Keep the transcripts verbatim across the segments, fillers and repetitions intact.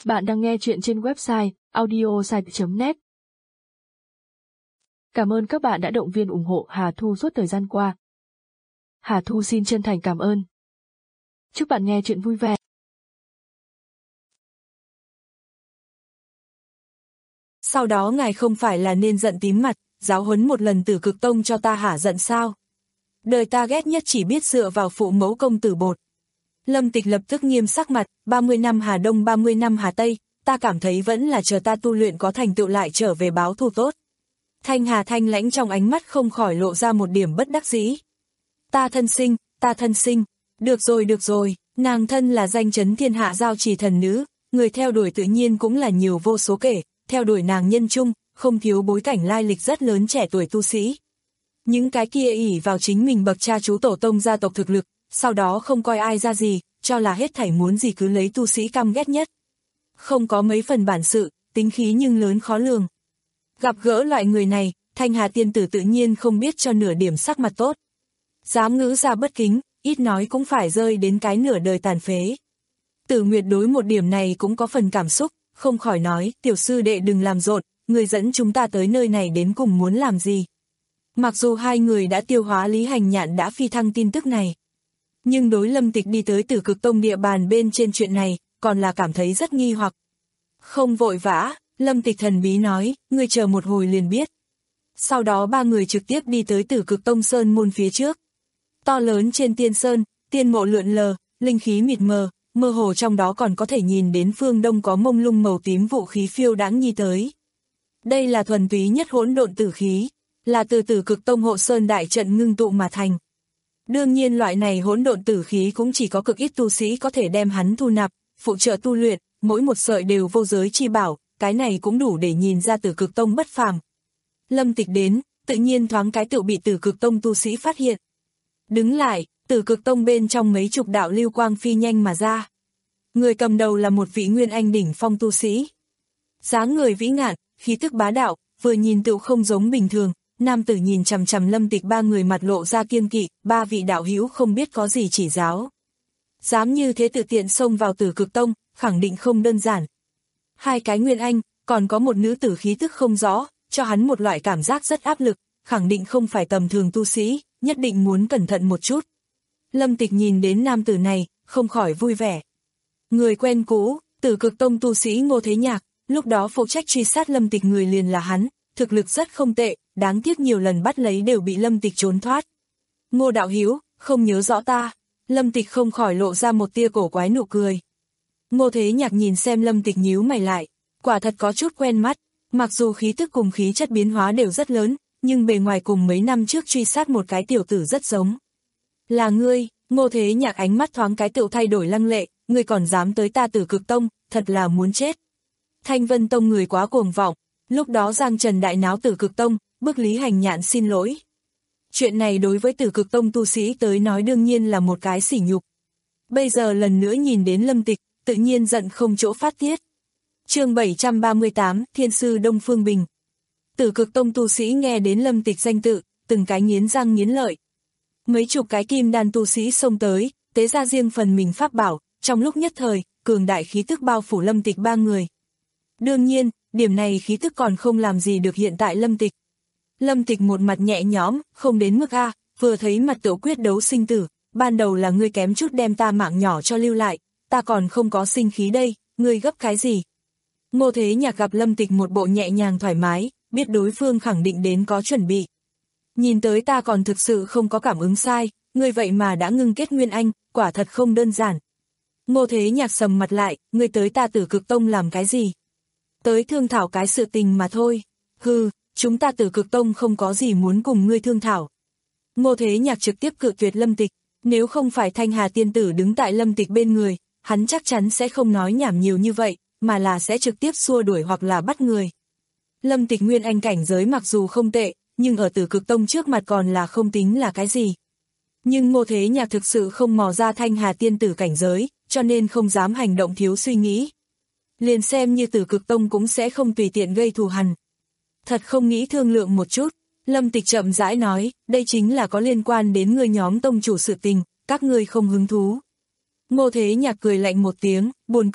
Bạn đang nghe chuyện trên website audiosite chấm net. Cảm ơn các bạn đã động viên ủng hộ Hà Thu suốt thời gian qua. Hà Thu xin chân thành cảm ơn. Chúc bạn nghe chuyện vui vẻ. Sau đó ngài không phải là nên giận tím mặt, giáo huấn một lần Tử Cực Tông cho ta hả giận sao? Đời ta ghét nhất chỉ biết dựa vào phụ mẫu công tử bột. Lâm Tịch lập tức nghiêm sắc mặt, ba mươi năm Hà Đông ba mươi năm Hà Tây, ta cảm thấy vẫn là chờ ta tu luyện có thành tựu lại trở về báo thù tốt. Thanh Hà thanh lãnh trong ánh mắt không khỏi lộ ra một điểm bất đắc dĩ. Ta thân sinh, ta thân sinh, được rồi được rồi, nàng thân là danh chấn thiên hạ giao trì thần nữ, người theo đuổi tự nhiên cũng là nhiều vô số kể, theo đuổi nàng nhân chung, không thiếu bối cảnh lai lịch rất lớn trẻ tuổi tu sĩ. Những cái kia ỷ vào chính mình bậc cha chú tổ tông gia tộc thực lực, sau đó không coi ai ra gì, cho là hết thảy muốn gì cứ lấy tu sĩ căm ghét nhất. Không có mấy phần bản sự, tính khí nhưng lớn khó lường. Gặp gỡ loại người này, Thanh Hà tiên tử tự nhiên không biết cho nửa điểm sắc mặt tốt. Dám ngữ ra bất kính, ít nói cũng phải rơi đến cái nửa đời tàn phế. Tử Nguyệt đối một điểm này cũng có phần cảm xúc, không khỏi nói, tiểu sư đệ đừng làm rộn, người dẫn chúng ta tới nơi này đến cùng muốn làm gì. Mặc dù hai người đã tiêu hóa Lý Hành Nhạn đã phi thăng tin tức này, nhưng đối Lâm Tịch đi tới Tử Cực Tông địa bàn bên trên chuyện này, còn là cảm thấy rất nghi hoặc. Không vội vã, Lâm Tịch thần bí nói, ngươi chờ một hồi liền biết. Sau đó ba người trực tiếp đi tới Tử Cực Tông Sơn môn phía trước. To lớn trên tiên sơn, tiên mộ lượn lờ, linh khí mịt mờ, mơ hồ trong đó còn có thể nhìn đến phương đông có mông lung màu tím vũ khí phiêu đáng nhi tới. Đây là thuần túy nhất hỗn độn tử khí, là từ Tử Cực Tông hộ sơn đại trận ngưng tụ mà thành. Đương nhiên loại này hỗn độn tử khí cũng chỉ có cực ít tu sĩ có thể đem hắn thu nạp, phụ trợ tu luyện, mỗi một sợi đều vô giới chi bảo, cái này cũng đủ để nhìn ra Tử Cực Tông bất phàm. Lâm Tịch đến, tự nhiên thoáng cái tự bị Tử Cực Tông tu sĩ phát hiện. Đứng lại, Tử Cực Tông bên trong mấy chục đạo lưu quang phi nhanh mà ra. Người cầm đầu là một vị nguyên anh đỉnh phong tu sĩ. Dáng người vĩ ngạn, khí tức bá đạo, vừa nhìn tựu không giống bình thường. Nam tử nhìn chằm chằm Lâm Tịch ba người mặt lộ ra kiêng kỵ, ba vị đạo hữu không biết có gì chỉ giáo. Dám như thế tự tiện xông vào Tử Cực Tông, khẳng định không đơn giản. Hai cái nguyên anh, còn có một nữ tử khí tức không rõ, cho hắn một loại cảm giác rất áp lực, khẳng định không phải tầm thường tu sĩ, nhất định muốn cẩn thận một chút. Lâm Tịch nhìn đến nam tử này, không khỏi vui vẻ. Người quen cũ, Tử Cực Tông tu sĩ Ngô Thế Nhạc, lúc đó phụ trách truy sát Lâm Tịch người liền là hắn, thực lực rất không tệ, đáng tiếc nhiều lần bắt lấy đều bị Lâm Tịch trốn thoát. Ngô đạo hữu, không nhớ rõ ta. Lâm Tịch không khỏi lộ ra một tia cổ quái nụ cười. Ngô Thế Nhạc nhìn xem Lâm Tịch nhíu mày lại, quả thật có chút quen mắt, mặc dù khí tức cùng khí chất biến hóa đều rất lớn, nhưng bề ngoài cùng mấy năm trước truy sát một cái tiểu tử rất giống. Là ngươi, Ngô Thế Nhạc ánh mắt thoáng cái tựu thay đổi lăng lệ, ngươi còn dám tới ta Tử Cực Tông, thật là muốn chết. Thanh Vân Tông người quá cuồng vọng. Lúc đó Giang Trần đại náo Tử Cực Tông, bức Lý Hành Nhạn xin lỗi. Chuyện này đối với Tử Cực Tông tu sĩ tới nói đương nhiên là một cái sỉ nhục. Bây giờ lần nữa nhìn đến Lâm Tịch, tự nhiên giận không chỗ phát tiết. Chương bảy trăm ba mươi tám, Thiên sư Đông Phương Bình. Tử Cực Tông tu sĩ nghe đến Lâm Tịch danh tự, từng cái nghiến răng nghiến lợi. Mấy chục cái kim đan tu sĩ xông tới, tế ra riêng phần mình pháp bảo, trong lúc nhất thời, cường đại khí tức bao phủ Lâm Tịch ba người. Đương nhiên, điểm này khí tức còn không làm gì được hiện tại Lâm Tịch. Lâm Tịch một mặt nhẹ nhõm, không đến mức A, vừa thấy mặt tự quyết đấu sinh tử, ban đầu là ngươi kém chút đem ta mạng nhỏ cho lưu lại, ta còn không có sinh khí đây, ngươi gấp cái gì? Ngô Thế Nhạc gặp Lâm Tịch một bộ nhẹ nhàng thoải mái, biết đối phương khẳng định đến có chuẩn bị. Nhìn tới ta còn thực sự không có cảm ứng sai, ngươi vậy mà đã ngưng kết nguyên anh, quả thật không đơn giản. Ngô Thế Nhạc sầm mặt lại, ngươi tới ta Tử Cực Tông làm cái gì? Tới thương thảo cái sự tình mà thôi. Hừ, chúng ta Tử Cực Tông không có gì muốn cùng ngươi thương thảo. Ngô Thế Nhạc trực tiếp cự tuyệt Lâm Tịch, nếu không phải Thanh Hà tiên tử đứng tại Lâm Tịch bên người, hắn chắc chắn sẽ không nói nhảm nhiều như vậy, mà là sẽ trực tiếp xua đuổi hoặc là bắt người. Lâm Tịch nguyên anh cảnh giới mặc dù không tệ, nhưng ở Tử Cực Tông trước mặt còn là không tính là cái gì. Nhưng Ngô Thế Nhạc thực sự không mò ra Thanh Hà tiên tử cảnh giới, cho nên không dám hành động thiếu suy nghĩ. Liền xem như Tử Cực Tông cũng sẽ không tùy tiện gây thù hằn. Thật không nghĩ thương lượng một chút, Lâm Tịch chậm rãi nói, đây chính là có liên quan đến người nhóm tông chủ sự tình, các ngươi không hứng thú. Ngô Thế Nhạc cười lạnh một tiếng, buồn cười,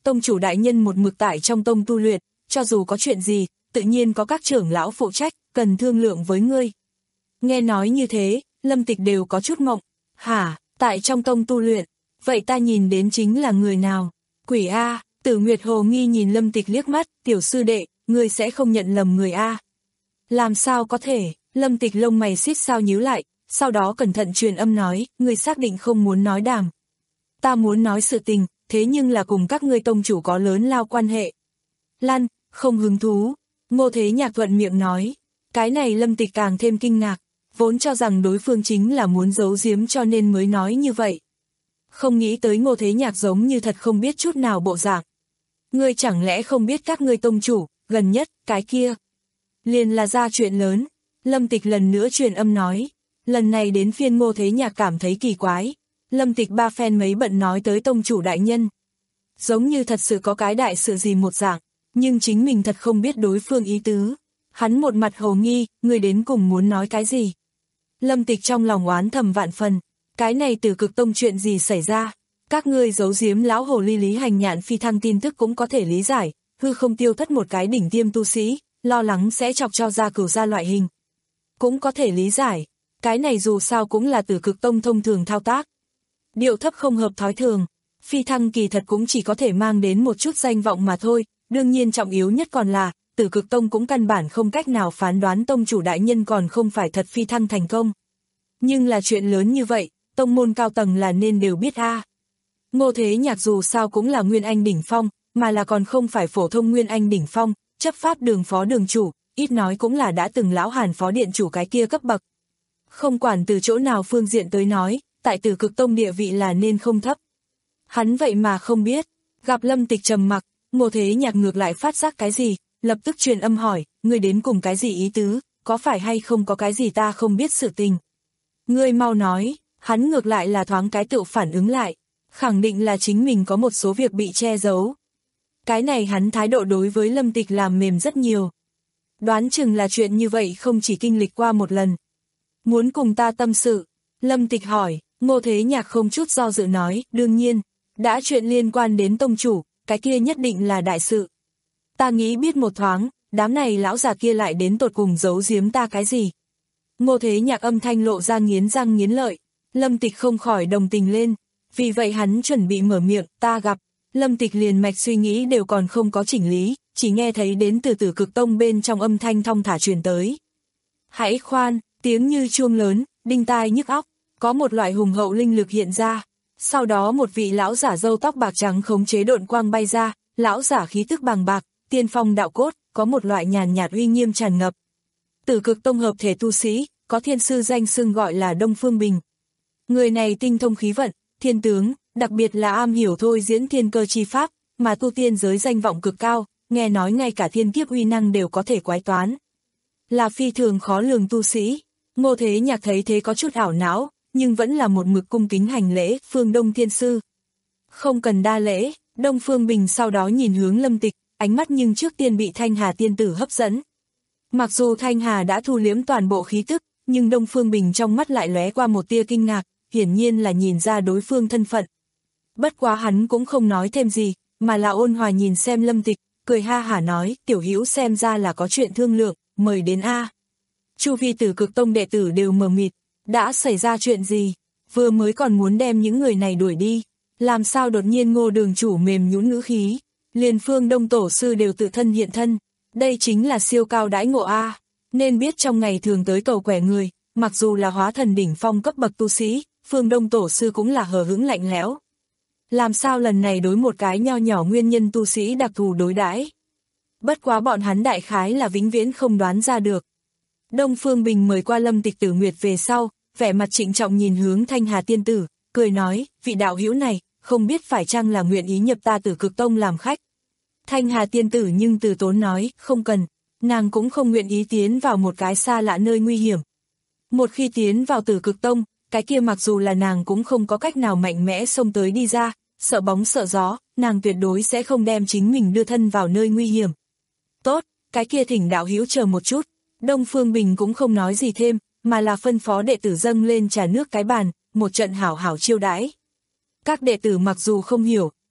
tông chủ đại nhân một mực tại trong tông tu luyện, cho dù có chuyện gì, tự nhiên có các trưởng lão phụ trách, cần thương lượng với ngươi. Nghe nói như thế, Lâm Tịch đều có chút mộng. Hả, tại trong tông tu luyện, vậy ta nhìn đến chính là người nào? Quỷ A, Tử Nguyệt hồ nghi nhìn Lâm Tịch liếc mắt, tiểu sư đệ, ngươi sẽ không nhận lầm người A. Làm sao có thể, Lâm Tịch lông mày xít sao nhíu lại, sau đó cẩn thận truyền âm nói, ngươi xác định không muốn nói đàm. Ta muốn nói sự tình, thế nhưng là cùng các ngươi tông chủ có lớn lao quan hệ. Lan, không hứng thú, Ngô Thế Nhạc thuận miệng nói, cái này Lâm Tịch càng thêm kinh ngạc, vốn cho rằng đối phương chính là muốn giấu giếm cho nên mới nói như vậy. Không nghĩ tới Ngô Thế Nhạc giống như thật không biết chút nào bộ dạng. Ngươi chẳng lẽ không biết các ngươi tông chủ, gần nhất, cái kia. Liền là ra chuyện lớn, Lâm Tịch lần nữa truyền âm nói, lần này đến phiên Ngô Thế Nhạc cảm thấy kỳ quái. Lâm Tịch ba phen mấy bận nói tới tông chủ đại nhân. Giống như thật sự có cái đại sự gì một dạng, nhưng chính mình thật không biết đối phương ý tứ. Hắn một mặt hồ nghi, người đến cùng muốn nói cái gì. Lâm Tịch trong lòng oán thầm vạn phần, cái này Tử Cực Tông chuyện gì xảy ra. Các ngươi giấu giếm lão hồ ly Lý Hành Nhạn phi thăng tin tức cũng có thể lý giải, hư không tiêu thất một cái đỉnh tiêm tu sĩ, lo lắng sẽ chọc cho ra cửu gia loại hình. Cũng có thể lý giải, cái này dù sao cũng là Tử Cực Tông thông thường thao tác. Điệu thấp không hợp thói thường, phi thăng kỳ thật cũng chỉ có thể mang đến một chút danh vọng mà thôi, đương nhiên trọng yếu nhất còn là, Tử Cực Tông cũng căn bản không cách nào phán đoán tông chủ đại nhân còn không phải thật phi thăng thành công. Nhưng là chuyện lớn như vậy, tông môn cao tầng là nên đều biết a. À. Ngô Thế Nhạc dù sao cũng là Nguyên Anh đỉnh phong, mà là còn không phải phổ thông Nguyên Anh đỉnh phong, chấp pháp đường phó đường chủ, ít nói cũng là đã từng lão Hàn phó điện chủ cái kia cấp bậc. Không quản từ chỗ nào phương diện tới nói, tại Tử Cực Tông địa vị là nên không thấp. Hắn vậy mà không biết, gặp Lâm Tịch trầm mặc, Ngô Thế Nhạc ngược lại phát giác cái gì, lập tức truyền âm hỏi, ngươi đến cùng cái gì ý tứ, có phải hay không có cái gì ta không biết sự tình. Ngươi mau nói, hắn ngược lại là thoáng cái tự phản ứng lại, khẳng định là chính mình có một số việc bị che giấu. Cái này hắn thái độ đối với Lâm Tịch làm mềm rất nhiều. Đoán chừng là chuyện như vậy không chỉ kinh lịch qua một lần. Muốn cùng ta tâm sự, Lâm Tịch hỏi, Ngô Thế Nhạc không chút do dự nói, đương nhiên, đã chuyện liên quan đến tông chủ, cái kia nhất định là đại sự. Ta nghĩ biết một thoáng, đám này lão già kia lại đến tột cùng giấu giếm ta cái gì. Ngô Thế Nhạc âm thanh lộ ra nghiến răng nghiến lợi, Lâm Tịch không khỏi đồng tình lên, vì vậy hắn chuẩn bị mở miệng, ta gặp, Lâm Tịch liền mạch suy nghĩ đều còn không có chỉnh lý, chỉ nghe thấy đến từ Tử Cực Tông bên trong âm thanh thong thả truyền tới. Hãy khoan, tiếng như chuông lớn, đinh tai nhức óc, có một loại hùng hậu linh lực hiện ra, sau đó một vị lão giả râu tóc bạc trắng khống chế độn quang bay ra, lão giả khí tức bàng bạc, tiên phong đạo cốt, có một loại nhàn nhạt uy nghiêm tràn ngập. Tử Cực Tông hợp thể tu sĩ, có thiên sư danh xưng gọi là Đông Phương Bình. Người này tinh thông khí vận, thiên tướng, đặc biệt là am hiểu thôi diễn thiên cơ chi pháp, mà tu tiên giới danh vọng cực cao, nghe nói ngay cả thiên kiếp uy năng đều có thể quái toán. Là phi thường khó lường tu sĩ, Ngô Thế Nhạc thấy thế có chút ảo não, nhưng vẫn là một mực cung kính hành lễ, Phương Đông Thiên Sư. Không cần đa lễ, Đông Phương Bình sau đó nhìn hướng Lâm Tịch, ánh mắt nhưng trước tiên bị Thanh Hà tiên tử hấp dẫn. Mặc dù Thanh Hà đã thu liếm toàn bộ khí tức, nhưng Đông Phương Bình trong mắt lại lóe qua một tia kinh ngạc, hiển nhiên là nhìn ra đối phương thân phận. Bất quá hắn cũng không nói thêm gì, mà là ôn hòa nhìn xem Lâm Tịch, cười ha hả nói, tiểu hữu xem ra là có chuyện thương lượng, mời đến a. Chu vi Tử Cực Tông đệ tử đều mờ mịt, đã xảy ra chuyện gì, vừa mới còn muốn đem những người này đuổi đi, làm sao đột nhiên Ngô đường chủ mềm nhũn ngữ khí, liền Phương Đông tổ sư đều tự thân hiện thân, đây chính là siêu cao đãi ngộ a, nên biết trong ngày thường tới cầu quẻ người, mặc dù là hóa thần đỉnh phong cấp bậc tu sĩ, Phương Đông tổ sư cũng là hờ hững lạnh lẽo. Làm sao lần này đối một cái nho nhỏ nguyên nhân tu sĩ đặc thù đối đãi? Bất quá bọn hắn đại khái là vĩnh viễn không đoán ra được. Đông Phương Bình mời qua Lâm Tịch Tử Nguyệt về sau, vẻ mặt trịnh trọng nhìn hướng Thanh Hà tiên tử, cười nói, vị đạo hữu này, không biết phải chăng là nguyện ý nhập ta Tử Cực Tông làm khách. Thanh Hà tiên tử nhưng từ tốn nói, không cần, nàng cũng không nguyện ý tiến vào một cái xa lạ nơi nguy hiểm. Một khi tiến vào Tử Cực Tông, cái kia mặc dù là nàng cũng không có cách nào mạnh mẽ xông tới đi ra, sợ bóng sợ gió, nàng tuyệt đối sẽ không đem chính mình đưa thân vào nơi nguy hiểm. Tốt, cái kia thỉnh đạo hữu chờ một chút, Đông Phương Bình cũng không nói gì thêm, mà là phân phó đệ tử dâng lên trà nước cái bàn, một trận hảo hảo chiêu đãi. Các đệ tử mặc dù không hiểu,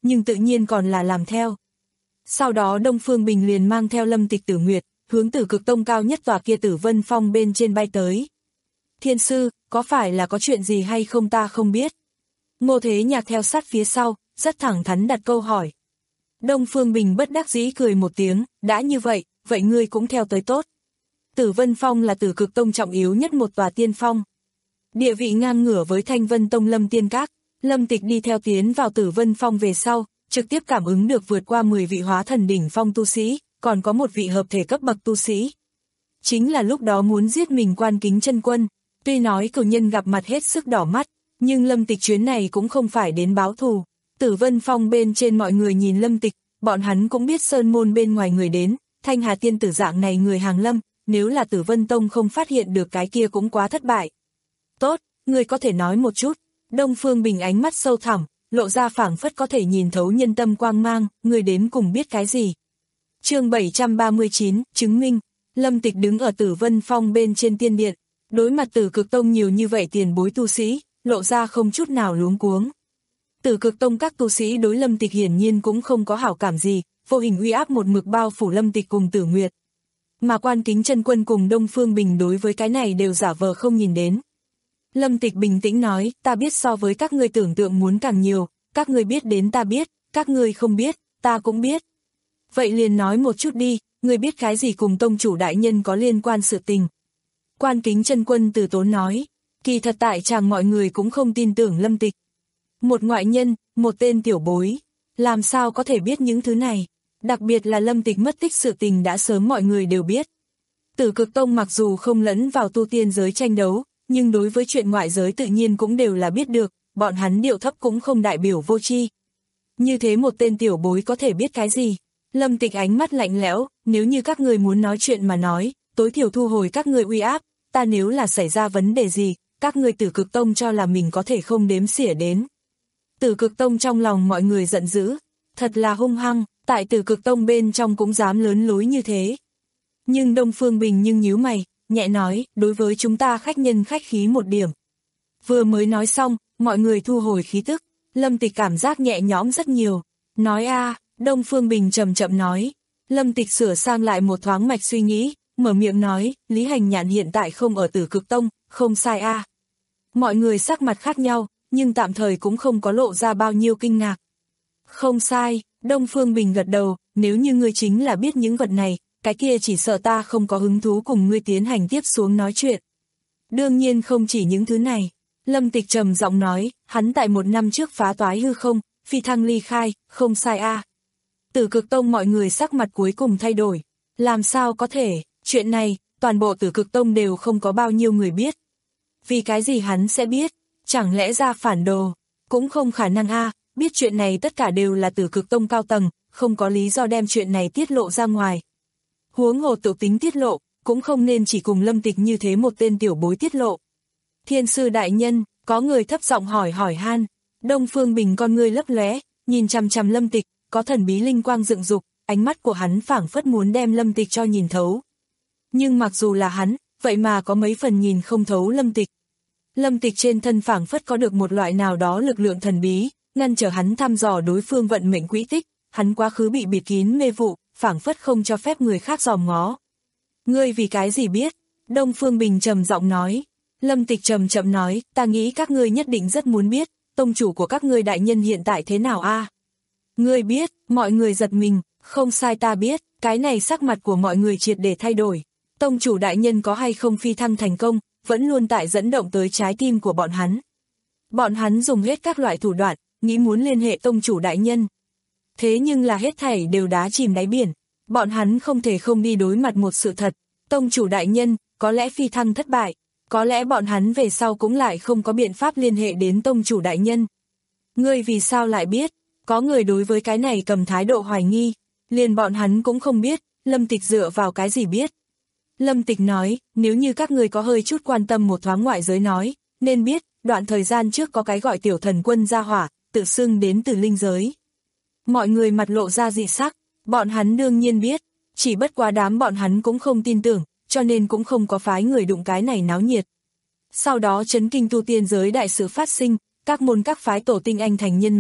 nhưng tự nhiên còn là làm theo. Sau đó Đông Phương Bình liền mang theo Lâm Tịch Tử Nguyệt, hướng Tử Cực Tông cao nhất tòa kia Tử Vân Phong bên trên bay tới. Thiên sư, có phải là có chuyện gì hay không ta không biết? Ngô Thế Nhạc theo sát phía sau, rất thẳng thắn đặt câu hỏi. Đông Phương Bình bất đắc dĩ cười một tiếng, đã như vậy, vậy ngươi cũng theo tới tốt. Tử Vân Phong là Tử Cực Tông trọng yếu nhất một tòa tiên phong. Địa vị ngang ngửa với Thanh Vân Tông Lâm Tiên Các, Lâm Tịch đi theo tiến vào Tử Vân Phong về sau, trực tiếp cảm ứng được vượt qua mười vị hóa thần đỉnh phong tu sĩ, còn có một vị hợp thể cấp bậc tu sĩ. Chính là lúc đó muốn giết mình Quan Kính Chân Quân, tuy nói cửu nhân gặp mặt hết sức đỏ mắt, nhưng Lâm Tịch chuyến này cũng không phải đến báo thù. Tử Vân Phong bên trên mọi người nhìn Lâm Tịch, bọn hắn cũng biết sơn môn bên ngoài người đến, Thanh Hà tiên tử dạng này người hàng lâm, nếu là Tử Vân Tông không phát hiện được cái kia cũng quá thất bại. Tốt, người có thể nói một chút. Đông Phương Bình ánh mắt sâu thẳm, lộ ra phảng phất có thể nhìn thấu nhân tâm quang mang, người đến cùng biết cái gì. Chương bảy trăm ba mươi chín, chứng minh. Lâm Tịch đứng ở Tử Vân Phong bên trên tiên điện, đối mặt Tử Cực Tông nhiều như vậy tiền bối tu sĩ, lộ ra không chút nào luống cuống. Tử Cực Tông các tu sĩ đối Lâm Tịch hiển nhiên cũng không có hảo cảm gì, vô hình uy áp một mực bao phủ Lâm Tịch cùng Tử Nguyệt. Mà Quan Kính Chân Quân cùng Đông Phương Bình đối với cái này đều giả vờ không nhìn đến. Lâm Tịch bình tĩnh nói, ta biết so với các ngươi tưởng tượng muốn càng nhiều, các ngươi biết đến ta biết, các ngươi không biết, ta cũng biết. Vậy liền nói một chút đi, ngươi biết cái gì cùng tông chủ đại nhân có liên quan sự tình. Quan Kính Chân Quân từ tốn nói, kỳ thật tại chàng mọi người cũng không tin tưởng Lâm Tịch. Một ngoại nhân, một tên tiểu bối, làm sao có thể biết những thứ này, đặc biệt là Lâm Tịch mất tích sự tình đã sớm mọi người đều biết. Tử Cực Tông mặc dù không lẫn vào tu tiên giới tranh đấu, nhưng đối với chuyện ngoại giới tự nhiên cũng đều là biết được, bọn hắn điệu thấp cũng không đại biểu vô tri. Như thế một tên tiểu bối có thể biết cái gì? Lâm Tịch ánh mắt lạnh lẽo, nếu như các người muốn nói chuyện mà nói, tối thiểu thu hồi các người uy áp, ta nếu là xảy ra vấn đề gì, các người Tử Cực Tông cho là mình có thể không đếm xỉa đến. Tử Cực Tông trong lòng mọi người giận dữ, thật là hung hăng, tại Tử Cực Tông bên trong cũng dám lớn lối như thế. Nhưng Đông Phương Bình nhưng nhíu mày, nhẹ nói, đối với chúng ta khách nhân khách khí một điểm. Vừa mới nói xong, mọi người thu hồi khí tức, Lâm Tịch cảm giác nhẹ nhõm rất nhiều. Nói a, Đông Phương Bình chậm chậm nói. Lâm Tịch sửa sang lại một thoáng mạch suy nghĩ, mở miệng nói, Lý Hành Nhạn hiện tại không ở Tử Cực Tông, không sai a. Mọi người sắc mặt khác nhau, nhưng tạm thời cũng không có lộ ra bao nhiêu kinh ngạc. Không sai, Đông Phương Bình gật đầu, nếu như ngươi chính là biết những vật này, cái kia chỉ sợ ta không có hứng thú cùng ngươi tiến hành tiếp xuống nói chuyện. Đương nhiên không chỉ những thứ này. Lâm Tịch trầm giọng nói, hắn tại một năm trước phá toái hư không, phi thăng ly khai, không sai a. À. Tử Cực Tông mọi người sắc mặt cuối cùng thay đổi. Làm sao có thể, chuyện này, toàn bộ Tử Cực Tông đều không có bao nhiêu người biết. Vì cái gì hắn sẽ biết, chẳng lẽ ra phản đồ, cũng không khả năng a. À. Biết chuyện này tất cả đều là Tử Cực Tông cao tầng, không có lý do đem chuyện này tiết lộ ra ngoài. Huống hồ tự tính tiết lộ, cũng không nên chỉ cùng Lâm Tịch như thế một tên tiểu bối tiết lộ. Thiên sư đại nhân, có người thấp giọng hỏi hỏi han. Đông Phương Bình con ngươi lấp lóe, nhìn chằm chằm Lâm Tịch, có thần bí linh quang dựng dục, ánh mắt của hắn phảng phất muốn đem Lâm Tịch cho nhìn thấu. Nhưng mặc dù là hắn, vậy mà có mấy phần nhìn không thấu Lâm Tịch. Lâm Tịch trên thân phảng phất có được một loại nào đó lực lượng thần bí, ngăn trở hắn thăm dò đối phương vận mệnh quỹ tích, hắn quá khứ bị bịt kín mê vụ, phảng phất không cho phép người khác dòm ngó. Ngươi vì cái gì biết? Đông Phương Bình trầm giọng nói. Lâm Tịch trầm chậm nói, ta nghĩ các ngươi nhất định rất muốn biết, tông chủ của các ngươi đại nhân hiện tại thế nào a? À? Ngươi biết, mọi người giật mình, không sai ta biết, cái này sắc mặt của mọi người triệt để thay đổi. Tông chủ đại nhân có hay không phi thăng thành công, vẫn luôn tại dẫn động tới trái tim của bọn hắn. Bọn hắn dùng hết các loại thủ đoạn, nghĩ muốn liên hệ tông chủ đại nhân. Thế nhưng là hết thảy đều đá chìm đáy biển, bọn hắn không thể không đi đối mặt một sự thật, tông chủ đại nhân, có lẽ phi thăng thất bại, có lẽ bọn hắn về sau cũng lại không có biện pháp liên hệ đến tông chủ đại nhân. Ngươi vì sao lại biết? Có người đối với cái này cầm thái độ hoài nghi, liền bọn hắn cũng không biết, Lâm Tịch dựa vào cái gì biết. Lâm Tịch nói, nếu như các người có hơi chút quan tâm một thoáng ngoại giới nói, nên biết, đoạn thời gian trước có cái gọi tiểu thần quân ra hỏa, tự xưng đến từ linh giới. Mọi người mặt lộ ra dị sắc, bọn hắn đương nhiên biết, chỉ bất quá đám bọn hắn cũng không tin tưởng, cho nên cũng không có phái người đụng cái này náo nhiệt. Sau đó chấn kinh tu tiên giới đại sự phát sinh, các môn các phái tổ tinh anh thành nhân mã,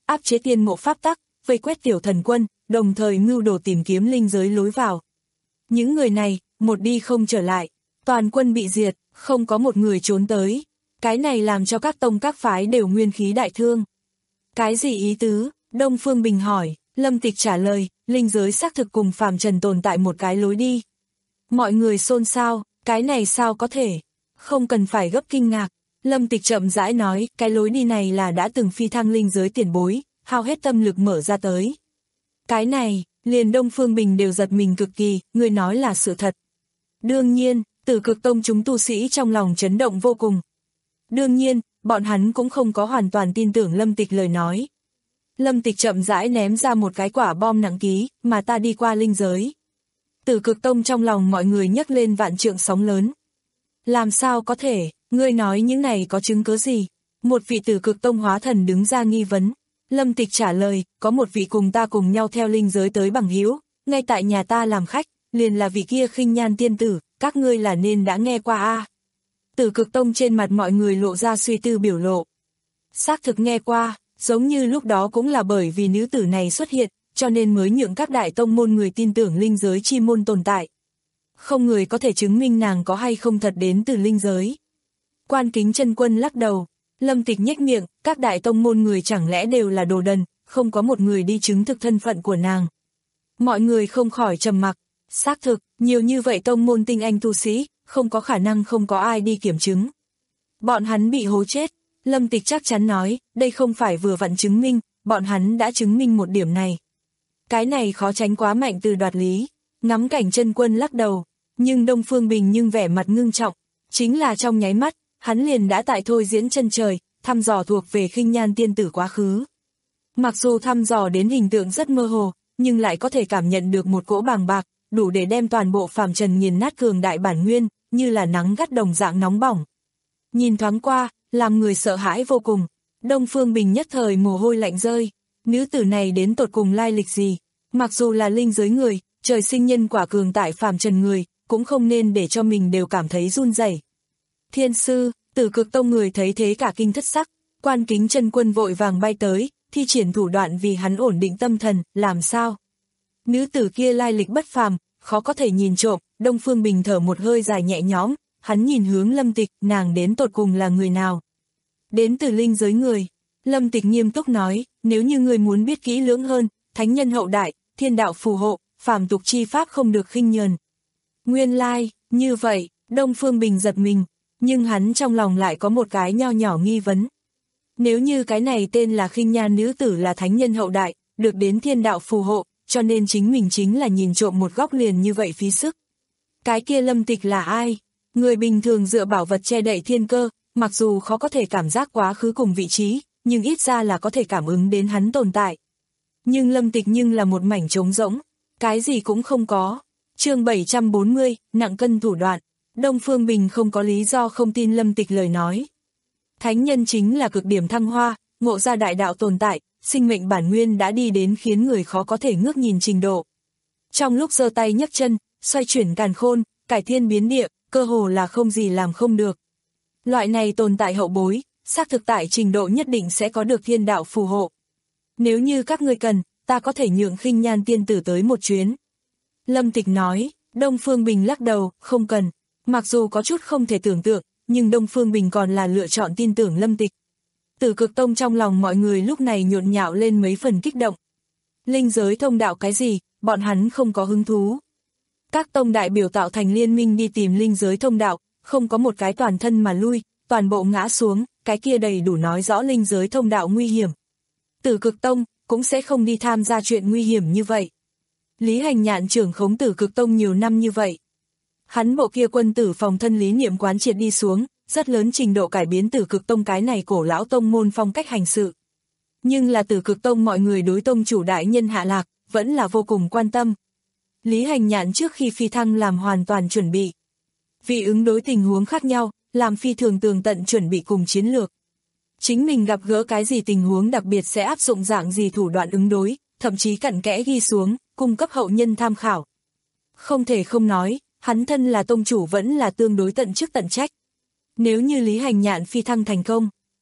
áp chế tiên mộ pháp tắc, vây quét tiểu thần quân, đồng thời mưu đồ tìm kiếm linh giới lối vào. Những người này, một đi không trở lại, toàn quân bị diệt, không có một người trốn tới. Cái này làm cho các tông các phái đều nguyên khí đại thương. Cái gì ý tứ? Đông Phương Bình hỏi. Lâm Tịch trả lời, linh giới xác thực cùng phàm trần tồn tại một cái lối đi. Mọi người xôn xao, cái này sao có thể? Không cần phải gấp kinh ngạc. Lâm Tịch chậm rãi nói, cái lối đi này là đã từng phi thăng linh giới tiền bối, hao hết tâm lực mở ra tới. Cái này, liền Đông Phương Bình đều giật mình cực kỳ, người nói là sự thật. Đương nhiên, Tử Cực Tông chúng tu sĩ trong lòng chấn động vô cùng. Đương nhiên, bọn hắn cũng không có hoàn toàn tin tưởng Lâm Tịch lời nói. Lâm Tịch chậm rãi ném ra một cái quả bom nặng ký, mà ta đi qua linh giới. Tử Cực Tông trong lòng mọi người nhấc lên vạn trượng sóng lớn. Làm sao có thể, ngươi nói những này có chứng cứ gì? Một vị Tử Cực Tông hóa thần đứng ra nghi vấn. Lâm Tịch trả lời, có một vị cùng ta cùng nhau theo linh giới tới bằng hữu, ngay tại nhà ta làm khách, liền là vị kia Khinh Nhan tiên tử, các ngươi là nên đã nghe qua a. À. Tử Cực Tông trên mặt mọi người lộ ra suy tư biểu lộ. Xác thực nghe qua, giống như lúc đó cũng là bởi vì nữ tử này xuất hiện, cho nên mới nhượng các đại tông môn người tin tưởng linh giới chi môn tồn tại. Không người có thể chứng minh nàng có hay không thật đến từ linh giới. Quan Kính Chân Quân lắc đầu. Lâm Tịch nhếch miệng, các đại tông môn người chẳng lẽ đều là đồ đần, không có một người đi chứng thực thân phận của nàng. Mọi người không khỏi trầm mặc, xác thực, nhiều như vậy tông môn tinh anh tu sĩ, không có khả năng không có ai đi kiểm chứng. Bọn hắn bị hố chết, Lâm Tịch chắc chắn nói, đây không phải vừa vặn chứng minh, bọn hắn đã chứng minh một điểm này. Cái này khó tránh quá mạnh từ đoạt lý, Ngắm Cảnh Chân Quân lắc đầu, nhưng Đông Phương Bình nhưng vẻ mặt ngưng trọng, chính là trong nháy mắt, hắn liền đã tại thôi diễn chân trời, thăm dò thuộc về Khinh Nhan tiên tử quá khứ. Mặc dù thăm dò đến hình tượng rất mơ hồ, nhưng lại có thể cảm nhận được một cỗ bàng bạc, đủ để đem toàn bộ phàm trần nghiền nát cường đại bản nguyên, như là nắng gắt đồng dạng nóng bỏng. Nhìn thoáng qua, làm người sợ hãi vô cùng. Đông Phương Bình nhất thời mồ hôi lạnh rơi. Nữ tử này đến tột cùng lai lịch gì? Mặc dù là linh giới người, trời sinh nhân quả cường tại phàm trần người, cũng không nên để cho mình đều cảm thấy run rẩy. Thiên sư, Tử Cực Tông người thấy thế cả kinh thất sắc, Quan Kính Chân Quân vội vàng bay tới, thi triển thủ đoạn vì hắn ổn định tâm thần, làm sao? Nữ tử kia lai lịch bất phàm, khó có thể nhìn trộm. Đông Phương Bình thở một hơi dài nhẹ nhõm, hắn nhìn hướng Lâm Tịch, nàng đến tột cùng là người nào? Đến từ linh giới người. Lâm Tịch nghiêm túc nói, nếu như người muốn biết kỹ lưỡng hơn, thánh nhân hậu đại, thiên đạo phù hộ, phàm tục chi pháp không được khinh nhờn. Nguyên lai, như vậy, Đông Phương Bình giật mình, nhưng hắn trong lòng lại có một cái nho nhỏ nghi vấn. Nếu như cái này tên là Khinh Nhan nữ tử là thánh nhân hậu đại, được đến thiên đạo phù hộ, cho nên chính mình chính là nhìn trộm một góc liền như vậy phí sức. Cái kia Lâm Tịch là ai? Người bình thường dựa bảo vật che đậy thiên cơ, mặc dù khó có thể cảm giác quá khứ cùng vị trí, nhưng ít ra là có thể cảm ứng đến hắn tồn tại. Nhưng Lâm Tịch nhưng là một mảnh trống rỗng, cái gì cũng không có. Chương bảy trăm bốn mươi, nặng cân thủ đoạn. Đông Phương Bình không có lý do không tin Lâm Tịch lời nói. Thánh nhân chính là cực điểm thăng hoa, ngộ ra đại đạo tồn tại, sinh mệnh bản nguyên đã đi đến khiến người khó có thể ngước nhìn trình độ. Trong lúc giơ tay nhấc chân, xoay chuyển càn khôn, cải thiên biến địa, cơ hồ là không gì làm không được. Loại này tồn tại hậu bối, xác thực tại trình độ nhất định sẽ có được thiên đạo phù hộ. Nếu như các ngươi cần, ta có thể nhượng Khinh Nhan tiên tử tới một chuyến. Lâm Tịch nói. Đông Phương Bình lắc đầu, không cần. Mặc dù có chút không thể tưởng tượng, nhưng Đông Phương Bình còn là lựa chọn tin tưởng Lâm Tịch. Tử Cực Tông trong lòng mọi người lúc này nhộn nhạo lên mấy phần kích động. Linh giới thông đạo cái gì, bọn hắn không có hứng thú. Các tông đại biểu tạo thành liên minh đi tìm linh giới thông đạo, không có một cái toàn thân mà lui, toàn bộ ngã xuống, cái kia đầy đủ nói rõ linh giới thông đạo nguy hiểm. Tử Cực Tông cũng sẽ không đi tham gia chuyện nguy hiểm như vậy. Lý Hành Nhạn trưởng khống Tử Cực Tông nhiều năm như vậy. Hắn bộ kia quân tử phòng thân lý niệm quán triệt đi xuống, rất lớn trình độ cải biến Tử Cực Tông cái này cổ lão tông môn phong cách hành sự. Nhưng là Tử Cực Tông mọi người đối tông chủ đại nhân hạ lạc, vẫn là vô cùng quan tâm. Lý Hành Nhạn trước khi phi thăng làm hoàn toàn chuẩn bị. Vì ứng đối tình huống khác nhau, làm phi thường tường tận chuẩn bị cùng chiến lược. Chính mình gặp gỡ cái gì tình huống đặc biệt sẽ áp dụng dạng gì thủ đoạn ứng đối, thậm chí cặn kẽ ghi xuống, cung cấp hậu nhân tham khảo. Không thể không nói, hắn thân là tông chủ vẫn là tương đối tận chức tận trách. Nếu như Lý Hành Nhạn phi thăng thành công,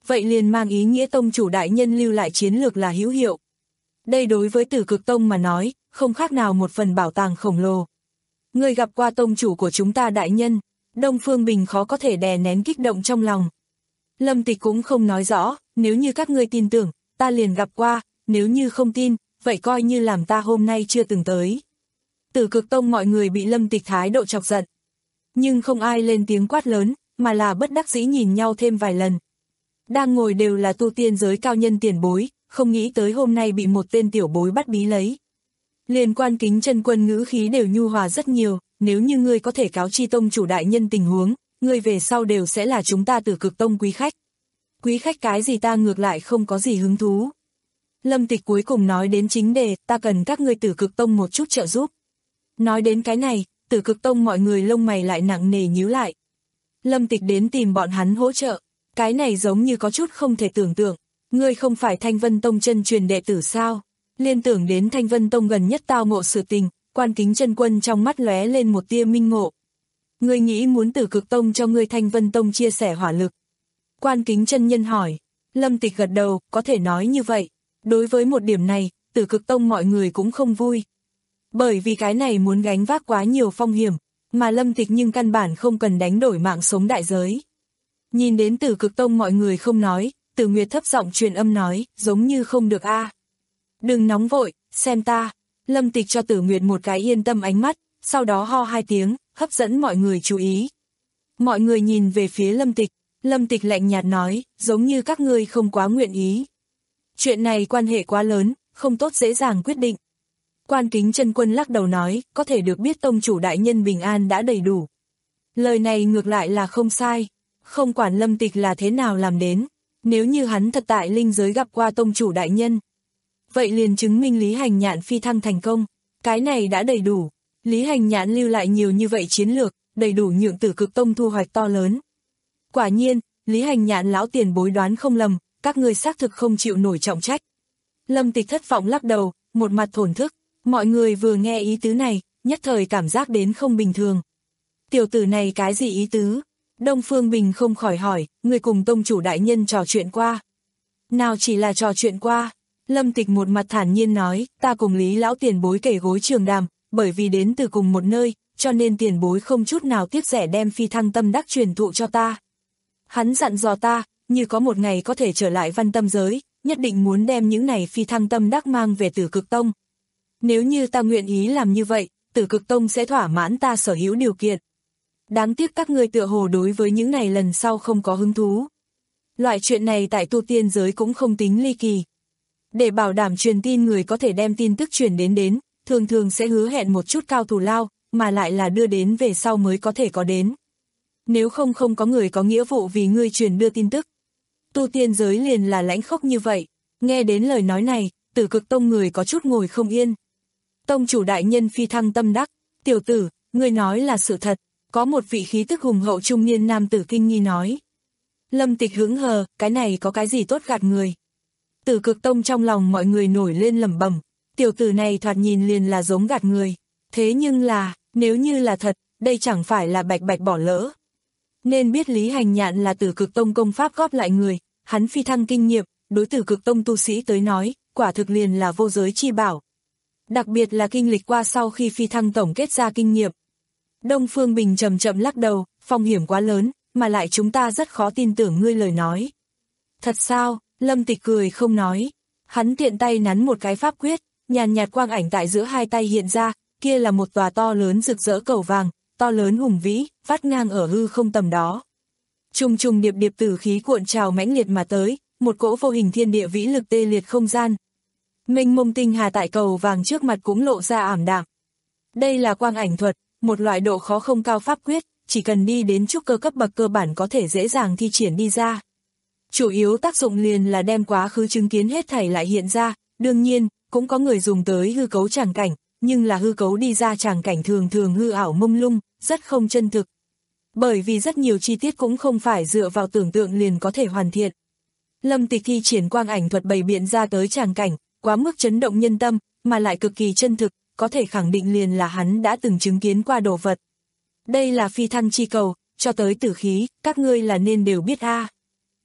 vậy liền mang ý nghĩa tông chủ đại nhân lưu lại chiến lược là hữu hiệu. Đây đối với Tử Cực Tông mà nói, không khác nào một phần bảo tàng khổng lồ. Ngươi gặp qua tông chủ của chúng ta đại nhân, Đông Phương Bình khó có thể đè nén kích động trong lòng. Lâm Tịch cũng không nói rõ, nếu như các ngươi tin tưởng, ta liền gặp qua, nếu như không tin, vậy coi như làm ta hôm nay chưa từng tới. Tử Cực Tông mọi người bị Lâm Tịch thái độ chọc giận. Nhưng không ai lên tiếng quát lớn, mà là bất đắc dĩ nhìn nhau thêm vài lần. Đang ngồi đều là tu tiên giới cao nhân tiền bối, không nghĩ tới hôm nay bị một tên tiểu bối bắt bí lấy. Liên Quan Kính Chân Quân ngữ khí đều nhu hòa rất nhiều, nếu như ngươi có thể cáo chi tông chủ đại nhân tình huống, ngươi về sau đều sẽ là chúng ta Tử Cực Tông quý khách. Quý khách cái gì ta ngược lại không có gì hứng thú. Lâm Tịch cuối cùng nói đến chính đề, ta cần các ngươi Tử Cực Tông một chút trợ giúp. Nói đến cái này, Tử Cực Tông mọi người lông mày lại nặng nề nhíu lại. Lâm Tịch đến tìm bọn hắn hỗ trợ, cái này giống như có chút không thể tưởng tượng. Ngươi không phải Thanh Vân Tông chân truyền đệ tử sao? Liên tưởng đến Thanh Vân Tông gần nhất tao ngộ sự tình, Quan Kính Chân Quân trong mắt lóe lên một tia minh ngộ. Ngươi nghĩ muốn Tử Cực Tông cho ngươi Thanh Vân Tông chia sẻ hỏa lực? Quan Kính chân nhân hỏi. Lâm Tịch gật đầu, có thể nói như vậy. Đối với một điểm này, Tử Cực Tông mọi người cũng không vui. Bởi vì cái này muốn gánh vác quá nhiều phong hiểm, mà Lâm Tịch nhưng căn bản không cần đánh đổi mạng sống đại giới. Nhìn đến Tử Cực Tông mọi người không nói, Tử Nguyệt thấp giọng truyền âm nói, giống như không được a. Đừng nóng vội, xem ta. Lâm Tịch cho Tử Nguyệt một cái yên tâm ánh mắt, sau đó ho hai tiếng, hấp dẫn mọi người chú ý. Mọi người nhìn về phía Lâm Tịch, Lâm Tịch lạnh nhạt nói, giống như các ngươi không quá nguyện ý. Chuyện này quan hệ quá lớn, không tốt dễ dàng quyết định. Quan Kính Chân Quân lắc đầu nói, có thể được biết tông chủ đại nhân bình an đã đầy đủ. Lời này ngược lại là không sai, không quản Lâm Tịch là thế nào làm đến, nếu như hắn thật tại linh giới gặp qua tông chủ đại nhân. Vậy liền chứng minh Lý Hành Nhạn phi thăng thành công, cái này đã đầy đủ. Lý Hành Nhạn lưu lại nhiều như vậy chiến lược, đầy đủ nhượng Tử Cực Tông thu hoạch to lớn. Quả nhiên, Lý Hành Nhạn lão tiền bối đoán không lầm, các ngươi xác thực không chịu nổi trọng trách. Lâm Tịch thất vọng lắc đầu, một mặt thổn thức, mọi người vừa nghe ý tứ này, nhất thời cảm giác đến không bình thường. Tiểu tử này cái gì ý tứ? Đông Phương Bình không khỏi hỏi, người cùng tông chủ đại nhân trò chuyện qua. Nào chỉ là trò chuyện qua, Lâm Tịch một mặt thản nhiên nói, ta cùng Lý lão tiền bối kể gối trường đàm, bởi vì đến từ cùng một nơi, cho nên tiền bối không chút nào tiếc rẻ đem phi thăng tâm đắc truyền thụ cho ta. Hắn dặn dò ta, như có một ngày có thể trở lại Văn Tâm giới, nhất định muốn đem những này phi thăng tâm đắc mang về Tử Cực Tông. Nếu như ta nguyện ý làm như vậy, Tử Cực Tông sẽ thỏa mãn ta sở hữu điều kiện. Đáng tiếc các ngươi tựa hồ đối với những này lần sau không có hứng thú. Loại chuyện này tại tu tiên giới cũng không tính ly kỳ. Để bảo đảm truyền tin người có thể đem tin tức truyền đến đến, thường thường sẽ hứa hẹn một chút cao thù lao, mà lại là đưa đến về sau mới có thể có đến. Nếu không không có người có nghĩa vụ vì ngươi truyền đưa tin tức. Tu tiên giới liền là lãnh khốc như vậy. Nghe đến lời nói này, Tử Cực Tông người có chút ngồi không yên. Tông chủ đại nhân phi thăng tâm đắc, tiểu tử, ngươi nói là sự thật. Có một vị khí tức hùng hậu trung niên nam tử kinh nghi nói. Lâm Tịch hững hờ, cái này có cái gì tốt gạt người. Tử Cực Tông trong lòng mọi người nổi lên lẩm bẩm, tiểu tử này thoạt nhìn liền là giống gạt người. Thế nhưng là, nếu như là thật, đây chẳng phải là bạch bạch bỏ lỡ. Nên biết Lý Hành Nhạn là Tử Cực Tông công pháp góp lại người, hắn phi thăng kinh nghiệm, đối Tử Cực Tông tu sĩ tới nói, quả thực liền là vô giới chi bảo. Đặc biệt là kinh lịch qua sau khi phi thăng tổng kết ra kinh nghiệm. Đông Phương Bình chậm chậm lắc đầu, phong hiểm quá lớn, mà lại chúng ta rất khó tin tưởng ngươi lời nói. Thật sao? Lâm Tịch cười không nói. Hắn tiện tay nắn một cái pháp quyết, nhàn nhạt quang ảnh tại giữa hai tay hiện ra, kia là một tòa to lớn rực rỡ cầu vàng, to lớn hùng vĩ, vắt ngang ở hư không tầm đó. Trùng trùng điệp điệp tử khí cuộn trào mãnh liệt mà tới, một cỗ vô hình thiên địa vĩ lực tê liệt không gian. Mênh mông tinh hà tại cầu vàng trước mặt cũng lộ ra ảm đạm. Đây là quang ảnh thuật, một loại độ khó không cao pháp quyết, chỉ cần đi đến trúc cơ cấp bậc cơ bản có thể dễ dàng thi triển đi ra. Chủ yếu tác dụng liền là đem quá khứ chứng kiến hết thảy lại hiện ra, đương nhiên, cũng có người dùng tới hư cấu tràng cảnh, nhưng là hư cấu đi ra tràng cảnh thường thường hư ảo mông lung, rất không chân thực. Bởi vì rất nhiều chi tiết cũng không phải dựa vào tưởng tượng liền có thể hoàn thiện. Lâm Tịch thi triển quang ảnh thuật bày biện ra tới tràng cảnh, quá mức chấn động nhân tâm, mà lại cực kỳ chân thực, có thể khẳng định liền là hắn đã từng chứng kiến qua đồ vật. Đây là phi thăng chi cầu, cho tới tử khí, các ngươi là nên đều biết a.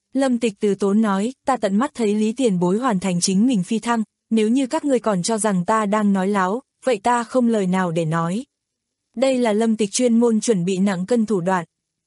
Lâm Tịch từ tốn nói, ta tận mắt thấy Lý tiền bối hoàn thành chính mình phi thăng, nếu như các ngươi còn cho rằng ta đang nói láo, vậy ta không lời nào để nói. Đây là Lâm Tịch chuyên môn chuẩn bị nặng cân thủ đoạn.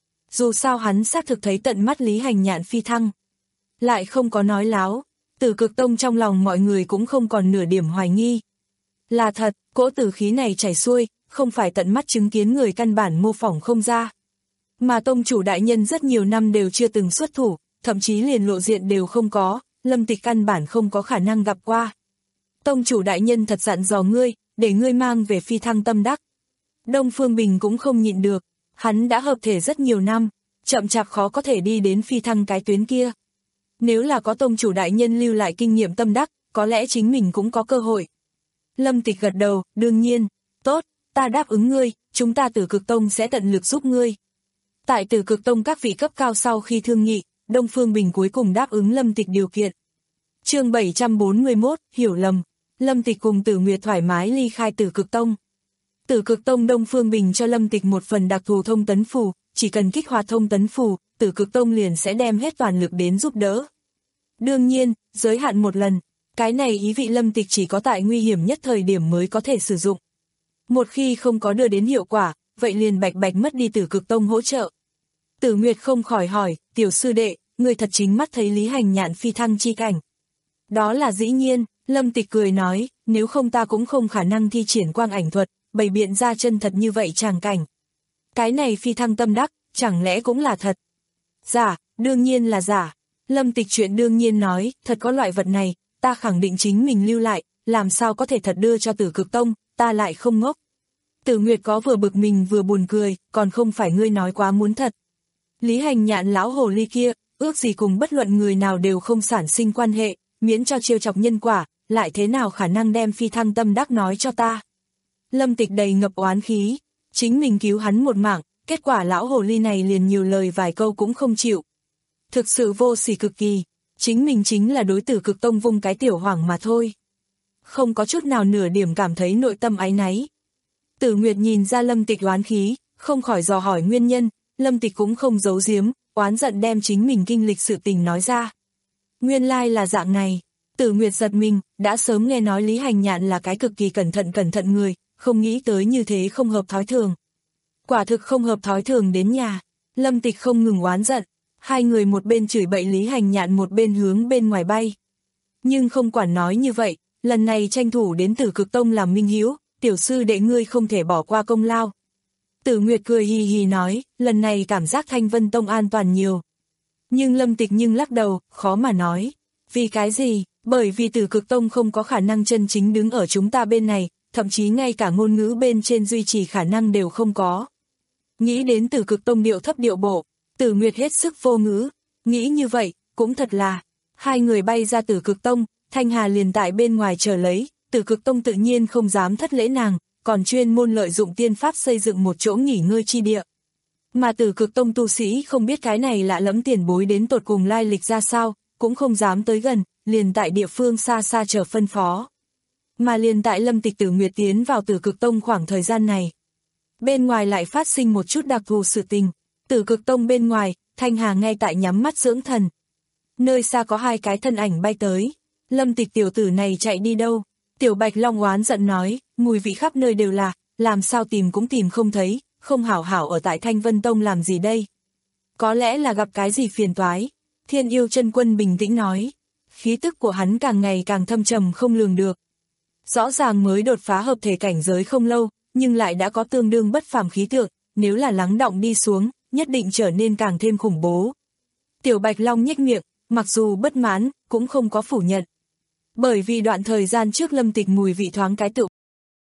Dù sao hắn xác thực thấy tận mắt Lý Hành Nhạn phi thăng. Lại không có nói láo, Tử Cực Tông trong lòng mọi người cũng không còn nửa điểm hoài nghi. Là thật, cỗ tử khí này chảy xuôi, không phải tận mắt chứng kiến người căn bản mô phỏng không ra. Mà tông chủ đại nhân rất nhiều năm đều chưa từng xuất thủ, thậm chí liền lộ diện đều không có, Lâm Tịch căn bản không có khả năng gặp qua. Tông chủ đại nhân thật dặn dò ngươi, để ngươi mang về phi thăng tâm đắc. Đông Phương Bình cũng không nhịn được, hắn đã hợp thể rất nhiều năm, chậm chạp khó có thể đi đến phi thăng cái tuyến kia. Nếu là có tông chủ đại nhân lưu lại kinh nghiệm tâm đắc, có lẽ chính mình cũng có cơ hội. Lâm Tịch gật đầu, đương nhiên, tốt, ta đáp ứng ngươi, chúng ta Tử Cực Tông sẽ tận lực giúp ngươi. Tại Tử Cực Tông các vị cấp cao sau khi thương nghị, Đông Phương Bình cuối cùng đáp ứng Lâm Tịch điều kiện. Chương bảy trăm bốn mươi mốt, hiểu lầm. Lâm Tịch cùng Tử Nguyệt thoải mái ly khai Tử Cực Tông. Tử Cực Tông Đông Phương Bình cho Lâm Tịch một phần đặc thù thông tấn phù, chỉ cần kích hoạt thông tấn phù, Tử Cực Tông liền sẽ đem hết toàn lực đến giúp đỡ. Đương nhiên, giới hạn một lần, cái này ý vị Lâm Tịch chỉ có tại nguy hiểm nhất thời điểm mới có thể sử dụng. Một khi không có đưa đến hiệu quả, vậy liền bạch bạch mất đi Tử Cực Tông hỗ trợ. Tử Nguyệt không khỏi hỏi, tiểu sư đệ, người thật chính mắt thấy Lý Hành Nhạn phi thăng chi cảnh. Đó là dĩ nhiên, Lâm Tịch cười nói, nếu không ta cũng không khả năng thi triển quang ảnh thuật, bày biện ra chân thật như vậy tràng cảnh. Cái này phi thăng tâm đắc, chẳng lẽ cũng là thật? Giả, đương nhiên là giả. Lâm Tịch chuyện đương nhiên nói, thật có loại vật này, ta khẳng định chính mình lưu lại, làm sao có thể thật đưa cho Tử Cực Tông, ta lại không ngốc. Tử Nguyệt có vừa bực mình vừa buồn cười, còn không phải ngươi nói quá muốn thật. Lý Hành Nhạn lão hồ ly kia, ước gì cùng bất luận người nào đều không sản sinh quan hệ, miễn cho trêu chọc nhân quả, lại thế nào khả năng đem phi thăng tâm đắc nói cho ta. Lâm Tịch đầy ngập oán khí, chính mình cứu hắn một mạng, kết quả lão hồ ly này liền nhiều lời vài câu cũng không chịu. Thực sự vô sỉ cực kỳ, chính mình chính là đối Tử Cực Tông vung cái tiểu hoảng mà thôi. Không có chút nào nửa điểm cảm thấy nội tâm áy náy. Tử Nguyệt nhìn ra Lâm Tịch oán khí, không khỏi dò hỏi nguyên nhân, Lâm Tịch cũng không giấu giếm, oán giận đem chính mình kinh lịch sự tình nói ra. Nguyên lai là dạng này, Tử Nguyệt giật mình, đã sớm nghe nói Lý Hành Nhạn là cái cực kỳ cẩn thận cẩn thận người, không nghĩ tới như thế không hợp thói thường. Quả thực không hợp thói thường đến nhà, Lâm Tịch không ngừng oán giận, hai người một bên chửi bậy Lý Hành Nhạn một bên hướng bên ngoài bay. Nhưng không quản nói như vậy, lần này tranh thủ đến Tử Cực Tông làm minh hữu, tiểu sư đệ ngươi không thể bỏ qua công lao. Tử Nguyệt cười hì hì nói, lần này cảm giác Thanh Vân Tông an toàn nhiều. Nhưng Lâm Tịch nhưng lắc đầu, khó mà nói. Vì cái gì? Bởi vì Tử Cực Tông không có khả năng chân chính đứng ở chúng ta bên này, thậm chí ngay cả ngôn ngữ bên trên duy trì khả năng đều không có. Nghĩ đến Tử Cực Tông điệu thấp điệu bộ, Tử Nguyệt hết sức vô ngữ. Nghĩ như vậy, cũng thật là. Hai người bay ra Tử Cực Tông, Thanh Hà liền tại bên ngoài chờ lấy, Tử Cực Tông tự nhiên không dám thất lễ nàng, còn chuyên môn lợi dụng tiên pháp xây dựng một chỗ nghỉ ngơi chi địa. Mà Tử Cực Tông tu sĩ không biết cái này lạ lẫm tiền bối đến tột cùng lai lịch ra sao, cũng không dám tới gần, liền tại địa phương xa xa chờ phân phó. Mà liền tại Lâm Tịch Tử Nguyệt tiến vào Tử Cực Tông khoảng thời gian này. Bên ngoài lại phát sinh một chút đặc thù sự tình, Tử Cực Tông bên ngoài, Thanh Hà ngay tại nhắm mắt dưỡng thần. Nơi xa có hai cái thân ảnh bay tới, Lâm Tịch tiểu tử này chạy đi đâu? Tiểu Bạch Long oán giận nói, mùi vị khắp nơi đều là, làm sao tìm cũng tìm không thấy, không hảo hảo ở tại Thanh Vân Tông làm gì đây? Có lẽ là gặp cái gì phiền toái. Thiên Yêu Chân Quân bình tĩnh nói, khí tức của hắn càng ngày càng thâm trầm không lường được. Rõ ràng mới đột phá hợp thể cảnh giới không lâu, nhưng lại đã có tương đương bất phàm khí tượng, nếu là lắng đọng đi xuống, nhất định trở nên càng thêm khủng bố. Tiểu Bạch Long nhếch miệng, mặc dù bất mãn, cũng không có phủ nhận. Bởi vì đoạn thời gian trước Lâm Tịch mùi vị thoáng cái tự.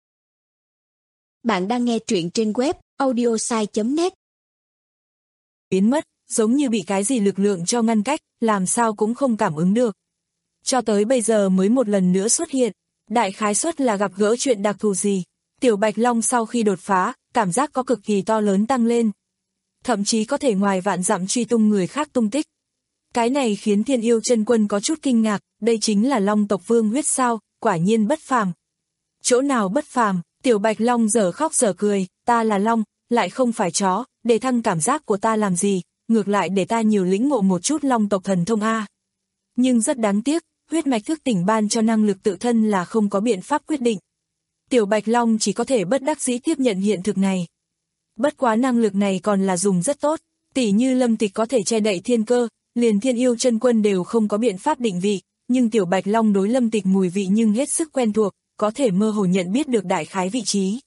Bạn đang nghe truyện trên web audiosai chấm net. Biến mất, giống như bị cái gì lực lượng cho ngăn cách, làm sao cũng không cảm ứng được. Cho tới bây giờ mới một lần nữa xuất hiện, đại khái suất là gặp gỡ chuyện đặc thù gì. Tiểu Bạch Long sau khi đột phá, cảm giác có cực kỳ to lớn tăng lên. Thậm chí có thể ngoài vạn dặm truy tung người khác tung tích. Cái này khiến Thiên Yêu Chân Quân có chút kinh ngạc, đây chính là Long tộc vương huyết sao, quả nhiên bất phàm. Chỗ nào bất phàm? Tiểu Bạch Long dở khóc dở cười, ta là Long, lại không phải chó, để thăng cảm giác của ta làm gì, ngược lại để ta nhiều lĩnh ngộ một chút long tộc thần thông a. Nhưng rất đáng tiếc, huyết mạch thức tỉnh ban cho năng lực tự thân là không có biện pháp quyết định. Tiểu Bạch Long chỉ có thể bất đắc dĩ tiếp nhận hiện thực này. Bất quá năng lực này còn là dùng rất tốt, tỉ như Lâm Tịch có thể che đậy thiên cơ, liền Thiên Yêu Chân Quân đều không có biện pháp định vị, nhưng Tiểu Bạch Long đối Lâm Tịch mùi vị nhưng hết sức quen thuộc, có thể mơ hồ nhận biết được đại khái vị trí.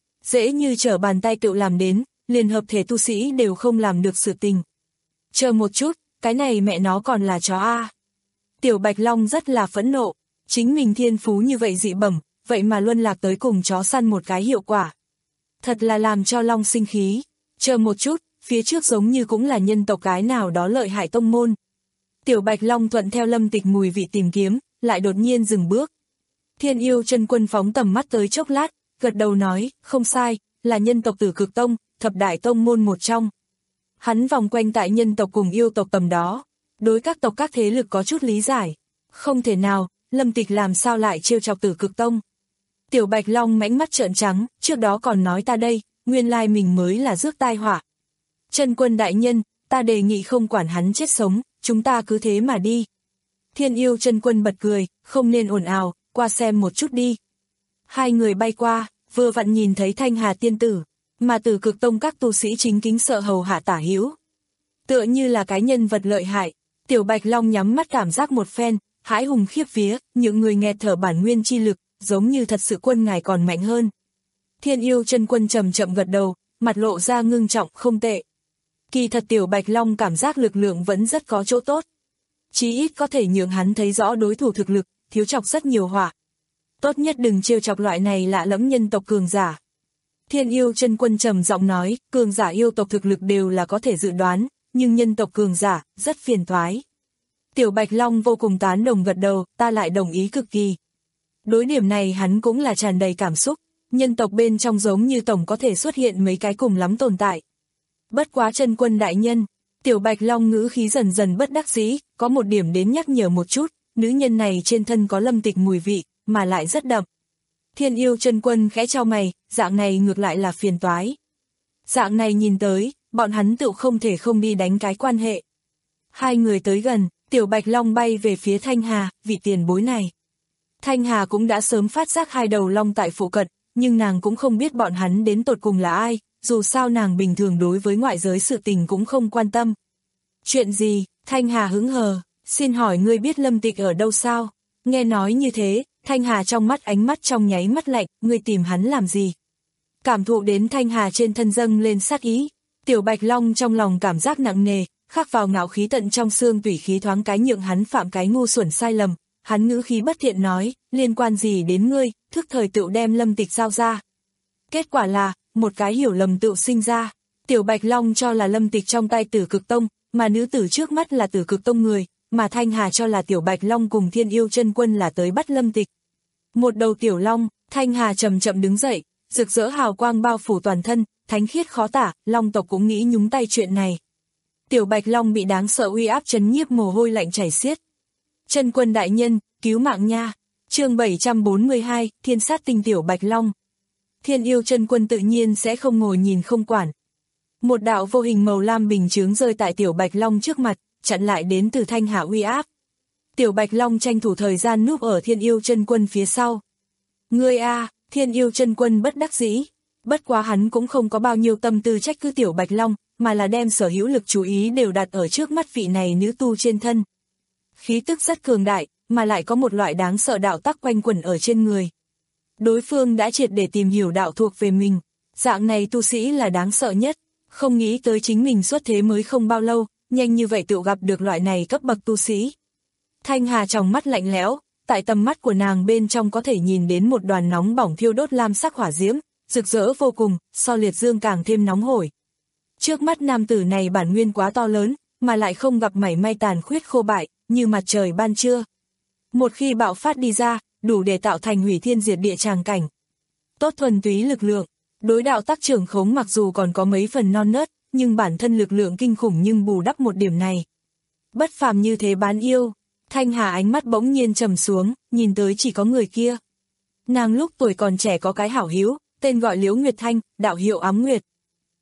Dễ như trở bàn tay tự làm đến, liền hợp thể tu sĩ đều không làm được sự tình. Chờ một chút, cái này mẹ nó còn là chó a. Tiểu Bạch Long rất là phẫn nộ, chính mình thiên phú như vậy dị bẩm, vậy mà luân lạc tới cùng chó săn một cái hiệu quả. Thật là làm cho Long sinh khí. Chờ một chút, phía trước giống như cũng là nhân tộc cái nào đó lợi hại tông môn. Tiểu Bạch Long thuận theo Lâm Tịch mùi vị tìm kiếm, lại đột nhiên dừng bước. Thiên Yêu Chân Quân phóng tầm mắt tới chốc lát, gật đầu nói, không sai, là nhân tộc Tử Cực Tông, thập đại tông môn một trong. Hắn vòng quanh tại nhân tộc cùng yêu tộc tầm đó, đối các tộc các thế lực có chút lý giải. Không thể nào, Lâm Tịch làm sao lại trêu chọc Tử Cực Tông. Tiểu Bạch Long mãnh mắt trợn trắng, trước đó còn nói ta đây, nguyên lai mình mới là rước tai họa. Chân Quân đại nhân, ta đề nghị không quản hắn chết sống, chúng ta cứ thế mà đi. Thiên Yêu Chân Quân bật cười, không nên ồn ào, qua xem một chút đi. Hai người bay qua, vừa vặn nhìn thấy Thanh Hà tiên tử, mà Tử Cực Tông các tu sĩ chính kính sợ hầu hạ tả hữu. Tựa như là cái nhân vật lợi hại, Tiểu Bạch Long nhắm mắt cảm giác một phen, hãi hùng khiếp vía, những người nghe thở bản nguyên chi lực, giống như thật sự quân ngài còn mạnh hơn. Thiên Yêu Chân Quân chậm chậm gật đầu, mặt lộ ra ngưng trọng, không tệ. Kỳ thật Tiểu Bạch Long cảm giác lực lượng vẫn rất có chỗ tốt. Chí ít có thể nhường hắn thấy rõ đối thủ thực lực, thiếu chọc rất nhiều họa. Tốt nhất đừng trêu chọc loại này lạ lẫm nhân tộc cường giả. Thiên Yêu Chân Quân trầm giọng nói, cường giả yêu tộc thực lực đều là có thể dự đoán, nhưng nhân tộc cường giả, rất phiền toái. Tiểu Bạch Long vô cùng tán đồng gật đầu, ta lại đồng ý cực kỳ. Đối điểm này hắn cũng là tràn đầy cảm xúc, nhân tộc bên trong giống như tổng có thể xuất hiện mấy cái cùng lắm tồn tại. Bất quá Chân Quân đại nhân, Tiểu Bạch Long ngữ khí dần dần bất đắc dĩ, có một điểm đến nhắc nhở một chút, nữ nhân này trên thân có Lâm Tịch mùi vị, mà lại rất đậm. Thiên Yêu Chân Quân khẽ chau mày, dạng này ngược lại là phiền toái. Dạng này nhìn tới, bọn hắn tự không thể không đi đánh cái quan hệ. Hai người tới gần, Tiểu Bạch Long bay về phía Thanh Hà, vị tiền bối này. Thanh Hà cũng đã sớm phát giác hai đầu long tại phụ cận, nhưng nàng cũng không biết bọn hắn đến tột cùng là ai, dù sao nàng bình thường đối với ngoại giới sự tình cũng không quan tâm. Chuyện gì? Thanh Hà hững hờ, xin hỏi ngươi biết Lâm Tịch ở đâu sao? Nghe nói như thế, Thanh Hà trong mắt ánh mắt trong nháy mắt lạnh, ngươi tìm hắn làm gì? Cảm thụ đến Thanh Hà trên thân dâng lên sát ý, Tiểu Bạch Long trong lòng cảm giác nặng nề, khắc vào ngạo khí tận trong xương tủy khí thoáng cái nhượng hắn phạm cái ngu xuẩn sai lầm, hắn ngữ khí bất thiện nói, liên quan gì đến ngươi, thức thời tự đem Lâm Tịch giao ra. Kết quả là, một cái hiểu lầm tự sinh ra, Tiểu Bạch Long cho là Lâm Tịch trong tay Tử Cực Tông, mà nữ tử trước mắt là Tử Cực Tông người, mà Thanh Hà cho là Tiểu Bạch Long cùng Thiên Yêu Chân Quân là tới bắt Lâm Tịch. Một đầu tiểu long, Thanh Hà chậm chậm đứng dậy, rực rỡ hào quang bao phủ toàn thân, thánh khiết khó tả, long tộc cũng nghĩ nhúng tay chuyện này. Tiểu Bạch Long bị đáng sợ uy áp chấn nhiếp mồ hôi lạnh chảy xiết. Chân Quân đại nhân, cứu mạng nha. Chương bảy trăm bốn mươi hai, Thiên Sát Tinh Tiểu Bạch Long. Thiên Yêu Chân Quân tự nhiên sẽ không ngồi nhìn không quản. Một đạo vô hình màu lam bình chướng rơi tại Tiểu Bạch Long trước mặt, chặn lại đến từ Thanh Hà uy áp. Tiểu Bạch Long tranh thủ thời gian núp ở Thiên Yêu Chân Quân phía sau. Ngươi a, Thiên Yêu Chân Quân bất đắc dĩ. Bất quá hắn cũng không có bao nhiêu tâm tư trách cứ Tiểu Bạch Long, mà là đem sở hữu lực chú ý đều đặt ở trước mắt vị này nữ tu trên thân. Khí tức rất cường đại, mà lại có một loại đáng sợ đạo tắc quanh quẩn ở trên người. Đối phương đã triệt để tìm hiểu đạo thuộc về mình, dạng này tu sĩ là đáng sợ nhất, không nghĩ tới chính mình xuất thế mới không bao lâu, nhanh như vậy tự gặp được loại này cấp bậc tu sĩ. Thanh Hà trong mắt lạnh lẽo, tại tầm mắt của nàng bên trong có thể nhìn đến một đoàn nóng bỏng thiêu đốt lam sắc hỏa diễm, rực rỡ vô cùng, so liệt dương càng thêm nóng hổi. Trước mắt nam tử này bản nguyên quá to lớn, mà lại không gặp mảy may tàn khuyết khô bại, như mặt trời ban trưa. Một khi bạo phát đi ra, đủ để tạo thành hủy thiên diệt địa tràng cảnh. Tốt thuần túy lực lượng, đối đạo tác trưởng khống mặc dù còn có mấy phần non nớt, nhưng bản thân lực lượng kinh khủng nhưng bù đắp một điểm này. Bất phàm như thế bán yêu. Thanh Hà ánh mắt bỗng nhiên trầm xuống, nhìn tới chỉ có người kia. Nàng lúc tuổi còn trẻ có cái hảo hữu, tên gọi Liễu Nguyệt Thanh, đạo hiệu Ám Nguyệt.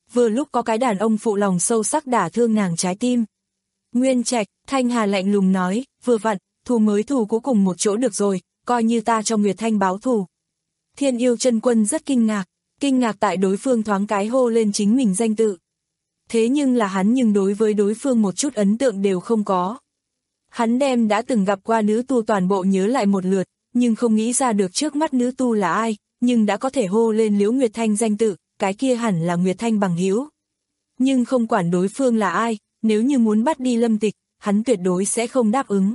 vừa lúc có cái đàn ông phụ lòng sâu sắc đả thương nàng trái tim. Nguyên Trạch, Thanh Hà lạnh lùng nói, vừa vặn, thù mới thù cũ cùng một chỗ được rồi, coi như ta cho Nguyệt Thanh báo thù. Thiên Yêu Chân Quân rất kinh ngạc, kinh ngạc tại đối phương thoáng cái hô lên chính mình danh tự. Thế nhưng là hắn nhưng đối với đối phương một chút ấn tượng đều không có. Hắn đem đã từng gặp qua nữ tu toàn bộ nhớ lại một lượt, nhưng không nghĩ ra được trước mắt nữ tu là ai, nhưng đã có thể hô lên Liễu Nguyệt Thanh danh tự, cái kia hẳn là Nguyệt Thanh bằng hữu. Nhưng không quản đối phương là ai, nếu như muốn bắt đi Lâm Tịch, hắn tuyệt đối sẽ không đáp ứng.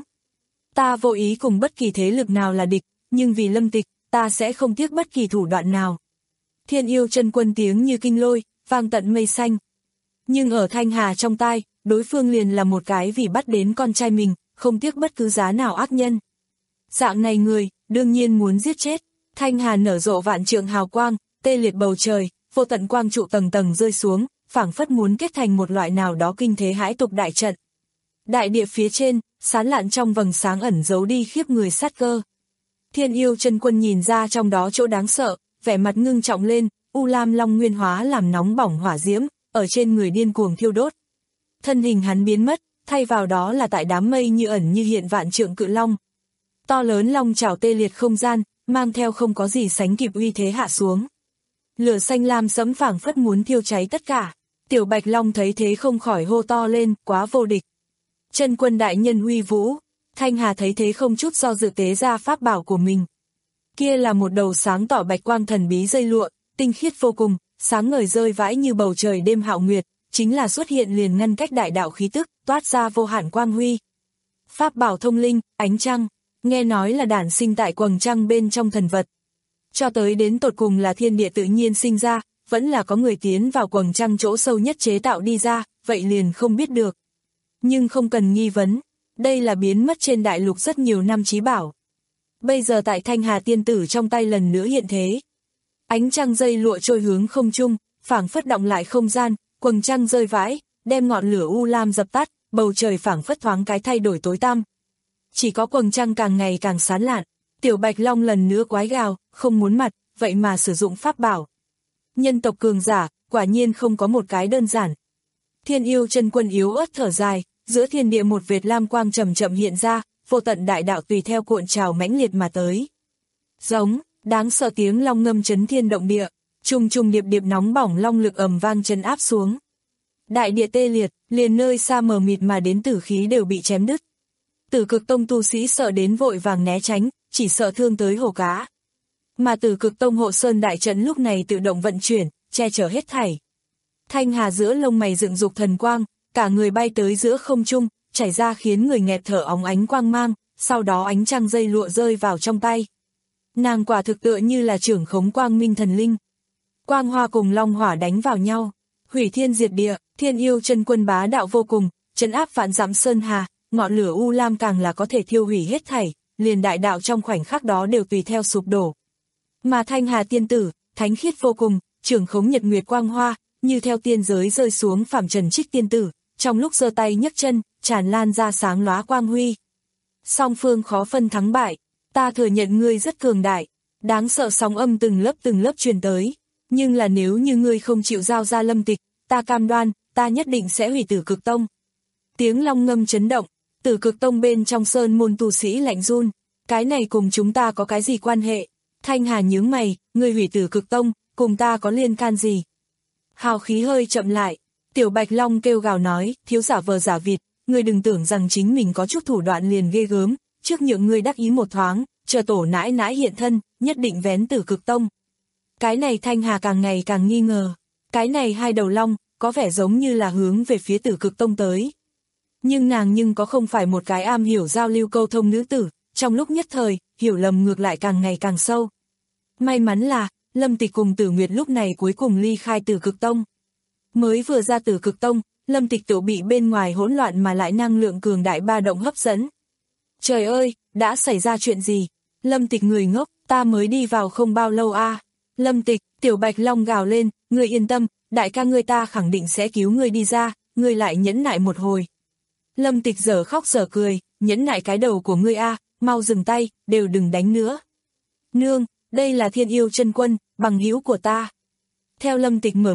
Ta vô ý cùng bất kỳ thế lực nào là địch, nhưng vì Lâm Tịch, ta sẽ không tiếc bất kỳ thủ đoạn nào. Thiên Yêu Chân Quân tiếng như kinh lôi, vang tận mây xanh. Nhưng ở Thanh Hà trong tai, đối phương liền là một cái vì bắt đến con trai mình, không tiếc bất cứ giá nào ác nhân. Dạng này người, đương nhiên muốn giết chết. Thanh Hà nở rộ vạn trượng hào quang, tê liệt bầu trời, vô tận quang trụ tầng tầng rơi xuống, phảng phất muốn kết thành một loại nào đó kinh thế hãi tục đại trận. Đại địa phía trên, sán lạn trong vầng sáng ẩn giấu đi khiếp người sát cơ. Thiên Yêu Chân Quân nhìn ra trong đó chỗ đáng sợ, vẻ mặt ngưng trọng lên, U Lam Long nguyên hóa làm nóng bỏng hỏa diễm, ở trên người điên cuồng thiêu đốt. Thân hình hắn biến mất, thay vào đó là tại đám mây như ẩn như hiện vạn trượng cự long. To lớn long chảo tê liệt không gian, mang theo không có gì sánh kịp uy thế hạ xuống. Lửa xanh lam sẫm phảng phất muốn thiêu cháy tất cả. Tiểu Bạch Long thấy thế không khỏi hô to lên, quá vô địch. Chân Quân đại nhân uy vũ. Thanh Hà thấy thế không chút do dự tế ra pháp bảo của mình. Kia là một đầu sáng tỏ bạch quang thần bí dây lụa, tinh khiết vô cùng, sáng ngời rơi vãi như bầu trời đêm hạo nguyệt, chính là xuất hiện liền ngăn cách đại đạo khí tức, toát ra vô hạn quang huy. Pháp bảo thông linh, ánh trăng, nghe nói là đản sinh tại quầng trăng bên trong thần vật. Cho tới đến tột cùng là thiên địa tự nhiên sinh ra, vẫn là có người tiến vào quầng trăng chỗ sâu nhất chế tạo đi ra, vậy liền không biết được. Nhưng không cần nghi vấn, đây là biến mất trên đại lục rất nhiều năm chí bảo. Bây giờ tại Thanh Hà tiên tử trong tay lần nữa hiện thế. Ánh trăng dây lụa trôi hướng không trung, phảng phất động lại không gian, quầng trăng rơi vãi, đem ngọn lửa u lam dập tắt, bầu trời phảng phất thoáng cái thay đổi tối tăm. Chỉ có quầng trăng càng ngày càng sán lạn, Tiểu Bạch Long lần nữa quái gào, không muốn mặt, vậy mà sử dụng pháp bảo. Nhân tộc cường giả, quả nhiên không có một cái đơn giản. Thiên Yêu Chân Quân yếu ớt thở dài, giữa thiên địa một vệt lam quang chậm chậm hiện ra, vô tận đại đạo tùy theo cuộn trào mãnh liệt mà tới. Giống, đáng sợ tiếng long ngâm chấn thiên động địa, trùng trùng điệp điệp nóng bỏng long lực ầm vang trấn áp xuống. Đại địa tê liệt, liền nơi xa mờ mịt mà đến tử khí đều bị chém đứt. Tử Cực Tông tu sĩ sợ đến vội vàng né tránh, chỉ sợ thương tới hổ cá. Mà Tử Cực Tông hộ sơn đại trận lúc này tự động vận chuyển, che chở hết thảy. Thanh Hà giữa lông mày dựng dục thần quang, cả người bay tới giữa không trung, chảy ra khiến người nghẹt thở óng ánh quang mang, sau đó ánh trăng dây lụa rơi vào trong tay. Nàng quả thực tựa như là trưởng khống quang minh thần linh. Quang hoa cùng long hỏa đánh vào nhau, hủy thiên diệt địa, Thiên Yêu Chân Quân bá đạo vô cùng, trấn áp vạn dặm sơn hà, ngọn lửa u lam càng là có thể thiêu hủy hết thảy, liền đại đạo trong khoảnh khắc đó đều tùy theo sụp đổ. Mà Thanh Hà tiên tử, thánh khiết vô cùng, trưởng khống nhật nguyệt quang hoa, như theo tiên giới rơi xuống phàm trần trích tiên tử, trong lúc giơ tay nhấc chân, tràn lan ra sáng lóa quang huy. Song phương khó phân thắng bại, ta thừa nhận ngươi rất cường đại, đáng sợ sóng âm từng lớp từng lớp truyền tới, nhưng là nếu như ngươi không chịu giao ra Lâm Tịch, ta cam đoan, ta nhất định sẽ hủy Tử Cực Tông. Tiếng long ngâm chấn động, Tử Cực Tông bên trong sơn môn tu sĩ lạnh run, cái này cùng chúng ta có cái gì quan hệ? Thanh Hà nhướng mày, ngươi hủy Tử Cực Tông, cùng ta có liên can gì? Hào khí hơi chậm lại, Tiểu Bạch Long kêu gào nói, thiếu giả vờ giả vịt, ngươi đừng tưởng rằng chính mình có chút thủ đoạn liền ghê gớm, trước nhượng ngươi đắc ý một thoáng, chờ tổ nãi nãi hiện thân, nhất định vén Tử Cực Tông. Cái này Thanh Hà càng ngày càng nghi ngờ, cái này hai đầu long, có vẻ giống như là hướng về phía Tử Cực Tông tới. Nhưng nàng nhưng có không phải một cái am hiểu giao lưu câu thông nữ tử, trong lúc nhất thời, hiểu lầm ngược lại càng ngày càng sâu. May mắn là, Lâm Tịch cùng Tử Nguyệt lúc này cuối cùng ly khai Tử Cực Tông. Mới vừa ra Tử Cực Tông, Lâm Tịch tự bị bên ngoài hỗn loạn mà lại năng lượng cường đại ba động hấp dẫn. Trời ơi, đã xảy ra chuyện gì? Lâm Tịch người ngốc, ta mới đi vào không bao lâu a. À. Lâm Tịch, Tiểu Bạch Long gào lên, ngươi yên tâm, đại ca ngươi ta khẳng định sẽ cứu ngươi đi ra, ngươi lại nhẫn nại một hồi. Lâm Tịch giờ khóc giờ cười, nhẫn nại cái đầu của ngươi a, à, mau dừng tay, đều đừng đánh nữa. Nương, đây là Thiên Yêu Chân Quân, bằng hữu của ta. Theo Lâm Tịch mở miệng,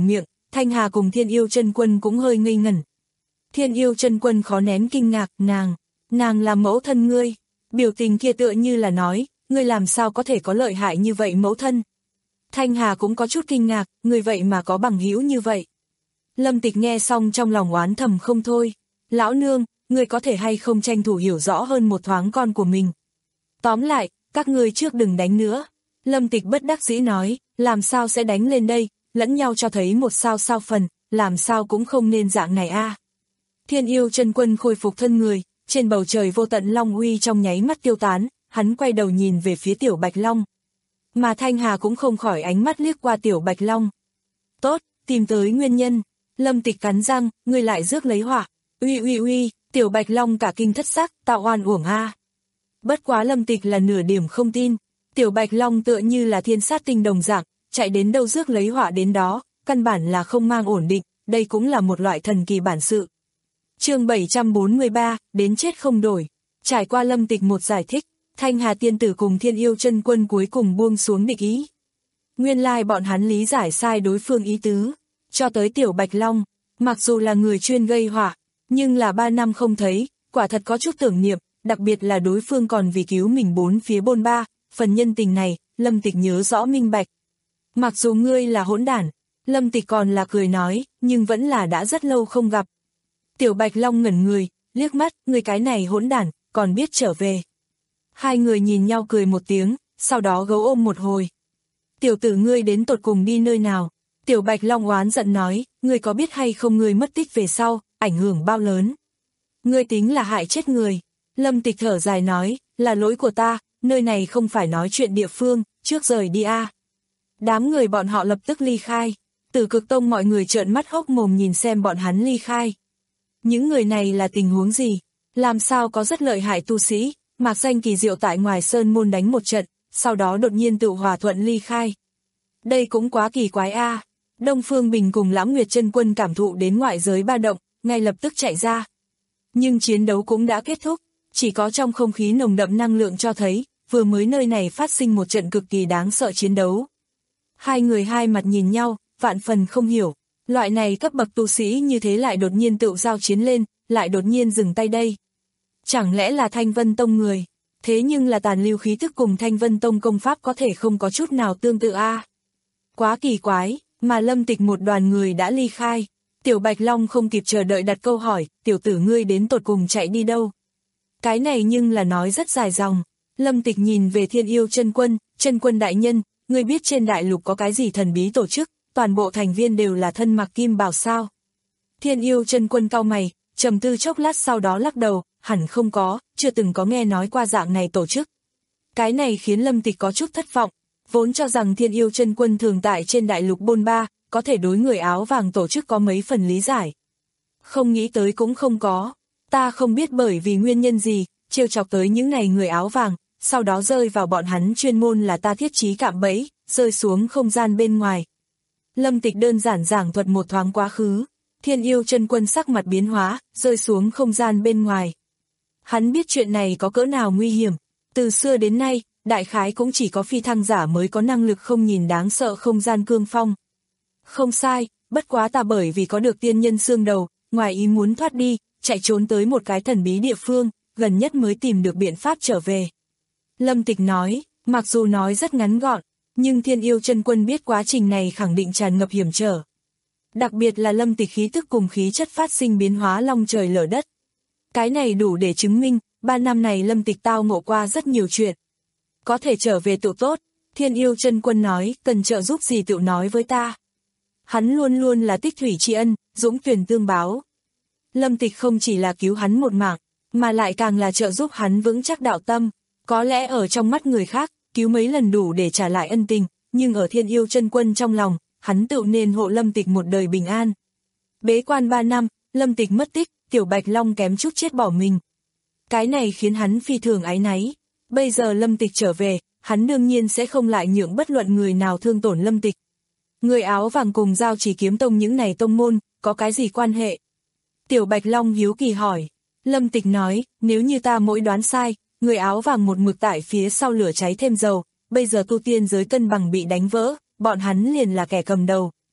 Thanh Hà cùng Thiên Yêu Chân Quân cũng hơi ngây ngẩn. Thiên Yêu Chân Quân khó nén kinh ngạc, nàng, nàng là mẫu thân ngươi. Biểu tình kia tựa như là nói, ngươi làm sao có thể có lợi hại như vậy mẫu thân. Thanh Hà cũng có chút kinh ngạc, ngươi vậy mà có bằng hữu như vậy. Lâm Tịch nghe xong trong lòng oán thầm không thôi. Lão nương, ngươi có thể hay không tranh thủ hiểu rõ hơn một thoáng con của mình. Tóm lại, các ngươi trước đừng đánh nữa. Lâm Tịch bất đắc dĩ nói, làm sao sẽ đánh lên đây, lẫn nhau cho thấy một sao sao phần, làm sao cũng không nên dạng này a. Thiên Yêu Chân Quân khôi phục thân người, trên bầu trời vô tận long uy trong nháy mắt tiêu tán, hắn quay đầu nhìn về phía Tiểu Bạch Long. Mà Thanh Hà cũng không khỏi ánh mắt liếc qua Tiểu Bạch Long. Tốt, tìm tới nguyên nhân. Lâm Tịch cắn răng, ngươi lại rước lấy hỏa. Uy uy uy, Tiểu Bạch Long cả kinh thất sắc, tạo oan uổng a. Bất quá Lâm Tịch là nửa điểm không tin. Tiểu Bạch Long tựa như là thiên sát tinh đồng dạng, chạy đến đâu rước lấy họa đến đó, căn bản là không mang ổn định, đây cũng là một loại thần kỳ bản sự. Chương bảy trăm bốn mươi ba, đến chết không đổi. Trải qua Lâm Tịch một giải thích, Thanh Hà tiên tử cùng Thiên Yêu Chân Quân cuối cùng buông xuống địch ý. Nguyên lai bọn hắn lý giải sai đối phương ý tứ, cho tới Tiểu Bạch Long, mặc dù là người chuyên gây họa, nhưng là ba năm không thấy, quả thật có chút tưởng niệm, đặc biệt là đối phương còn vì cứu mình bốn phía bôn ba, phần nhân tình này, Lâm Tịch nhớ rõ minh bạch. Mặc dù ngươi là hỗn đản, Lâm Tịch còn là cười nói, nhưng vẫn là đã rất lâu không gặp. Tiểu Bạch Long ngẩn người, liếc mắt, ngươi cái này hỗn đản, còn biết trở về. Hai người nhìn nhau cười một tiếng, sau đó gấu ôm một hồi. Tiểu tử ngươi đến tột cùng đi nơi nào? Tiểu Bạch Long oán giận nói, ngươi có biết hay không ngươi mất tích về sau, ảnh hưởng bao lớn? Ngươi tính là hại chết người. Lâm Tịch thở dài nói, là lỗi của ta, nơi này không phải nói chuyện địa phương, trước rời đi a. Đám người bọn họ lập tức ly khai. Tử Cực Tông mọi người trợn mắt hốc mồm nhìn xem bọn hắn ly khai. Những người này là tình huống gì? Làm sao có rất lợi hại tu sĩ, mạc danh kỳ diệu tại ngoài sơn môn đánh một trận, sau đó đột nhiên tự hòa thuận ly khai. Đây cũng quá kỳ quái a. Đông Phương Bình cùng Lãng Nguyệt Chân Quân cảm thụ đến ngoại giới ba động, ngay lập tức chạy ra. Nhưng chiến đấu cũng đã kết thúc, chỉ có trong không khí nồng đậm năng lượng cho thấy, vừa mới nơi này phát sinh một trận cực kỳ đáng sợ chiến đấu. Hai người hai mặt nhìn nhau, vạn phần không hiểu, loại này cấp bậc tu sĩ như thế lại đột nhiên tự giao chiến lên, lại đột nhiên dừng tay đây. Chẳng lẽ là Thanh Vân Tông người, thế nhưng là tàn lưu khí thức cùng Thanh Vân Tông công pháp có thể không có chút nào tương tự a. Quá kỳ quái, mà Lâm Tịch một đoàn người đã ly khai. Tiểu Bạch Long không kịp chờ đợi đặt câu hỏi, tiểu tử ngươi đến tột cùng chạy đi đâu? Cái này nhưng là nói rất dài dòng. Lâm Tịch nhìn về Thiên Yêu Chân Quân, Chân Quân đại nhân, ngươi biết trên đại lục có cái gì thần bí tổ chức, toàn bộ thành viên đều là thân mặc kim bào sao? Thiên Yêu Chân Quân cau mày, trầm tư chốc lát sau đó lắc đầu, hẳn không có, chưa từng có nghe nói qua dạng này tổ chức. Cái này khiến Lâm Tịch có chút thất vọng, vốn cho rằng Thiên Yêu Chân Quân thường tại trên đại lục bôn ba, có thể đối người áo vàng tổ chức có mấy phần lý giải. Không nghĩ tới cũng không có, ta không biết bởi vì nguyên nhân gì, trêu chọc tới những này người áo vàng, sau đó rơi vào bọn hắn chuyên môn là ta thiết trí cạm bẫy, rơi xuống không gian bên ngoài. Lâm Tịch đơn giản giảng thuật một thoáng quá khứ, Thiên Yêu Chân Quân sắc mặt biến hóa, rơi xuống không gian bên ngoài. Hắn biết chuyện này có cỡ nào nguy hiểm, từ xưa đến nay, đại khái cũng chỉ có phi thăng giả mới có năng lực không nhìn đáng sợ không gian cương phong. Không sai, bất quá ta bởi vì có được tiên nhân xương đầu, ngoài ý muốn thoát đi, chạy trốn tới một cái thần bí địa phương, gần nhất mới tìm được biện pháp trở về. Lâm Tịch nói, mặc dù nói rất ngắn gọn, nhưng Thiên Yêu Chân Quân biết quá trình này khẳng định tràn ngập hiểm trở. Đặc biệt là Lâm Tịch khí tức cùng khí chất phát sinh biến hóa long trời lở đất. Cái này đủ để chứng minh, ba năm này Lâm Tịch tao ngộ qua rất nhiều chuyện. Có thể trở về tự tốt, Thiên Yêu Chân Quân nói, cần trợ giúp gì tự nói với ta. Hắn luôn luôn là tích thủy tri ân, dũng tuyển tương báo. Lâm Tịch không chỉ là cứu hắn một mạng, mà lại càng là trợ giúp hắn vững chắc đạo tâm. Có lẽ ở trong mắt người khác, cứu mấy lần đủ để trả lại ân tình, nhưng ở Thiên Yêu Chân Quân trong lòng, hắn tự nên hộ Lâm Tịch một đời bình an. Bế quan ba năm, Lâm Tịch mất tích, Tiểu Bạch Long kém chút chết bỏ mình. Cái này khiến hắn phi thường áy náy. Bây giờ Lâm Tịch trở về, hắn đương nhiên sẽ không lại nhượng bất luận người nào thương tổn Lâm Tịch. Người áo vàng cùng Giao Chỉ Kiếm Tông những này tông môn, có cái gì quan hệ? Tiểu Bạch Long hiếu kỳ hỏi. Lâm Tịch nói, nếu như ta mỗi đoán sai, người áo vàng một mực tại phía sau lửa cháy thêm dầu, bây giờ tu tiên giới cân bằng bị đánh vỡ, bọn hắn liền là kẻ cầm đầu.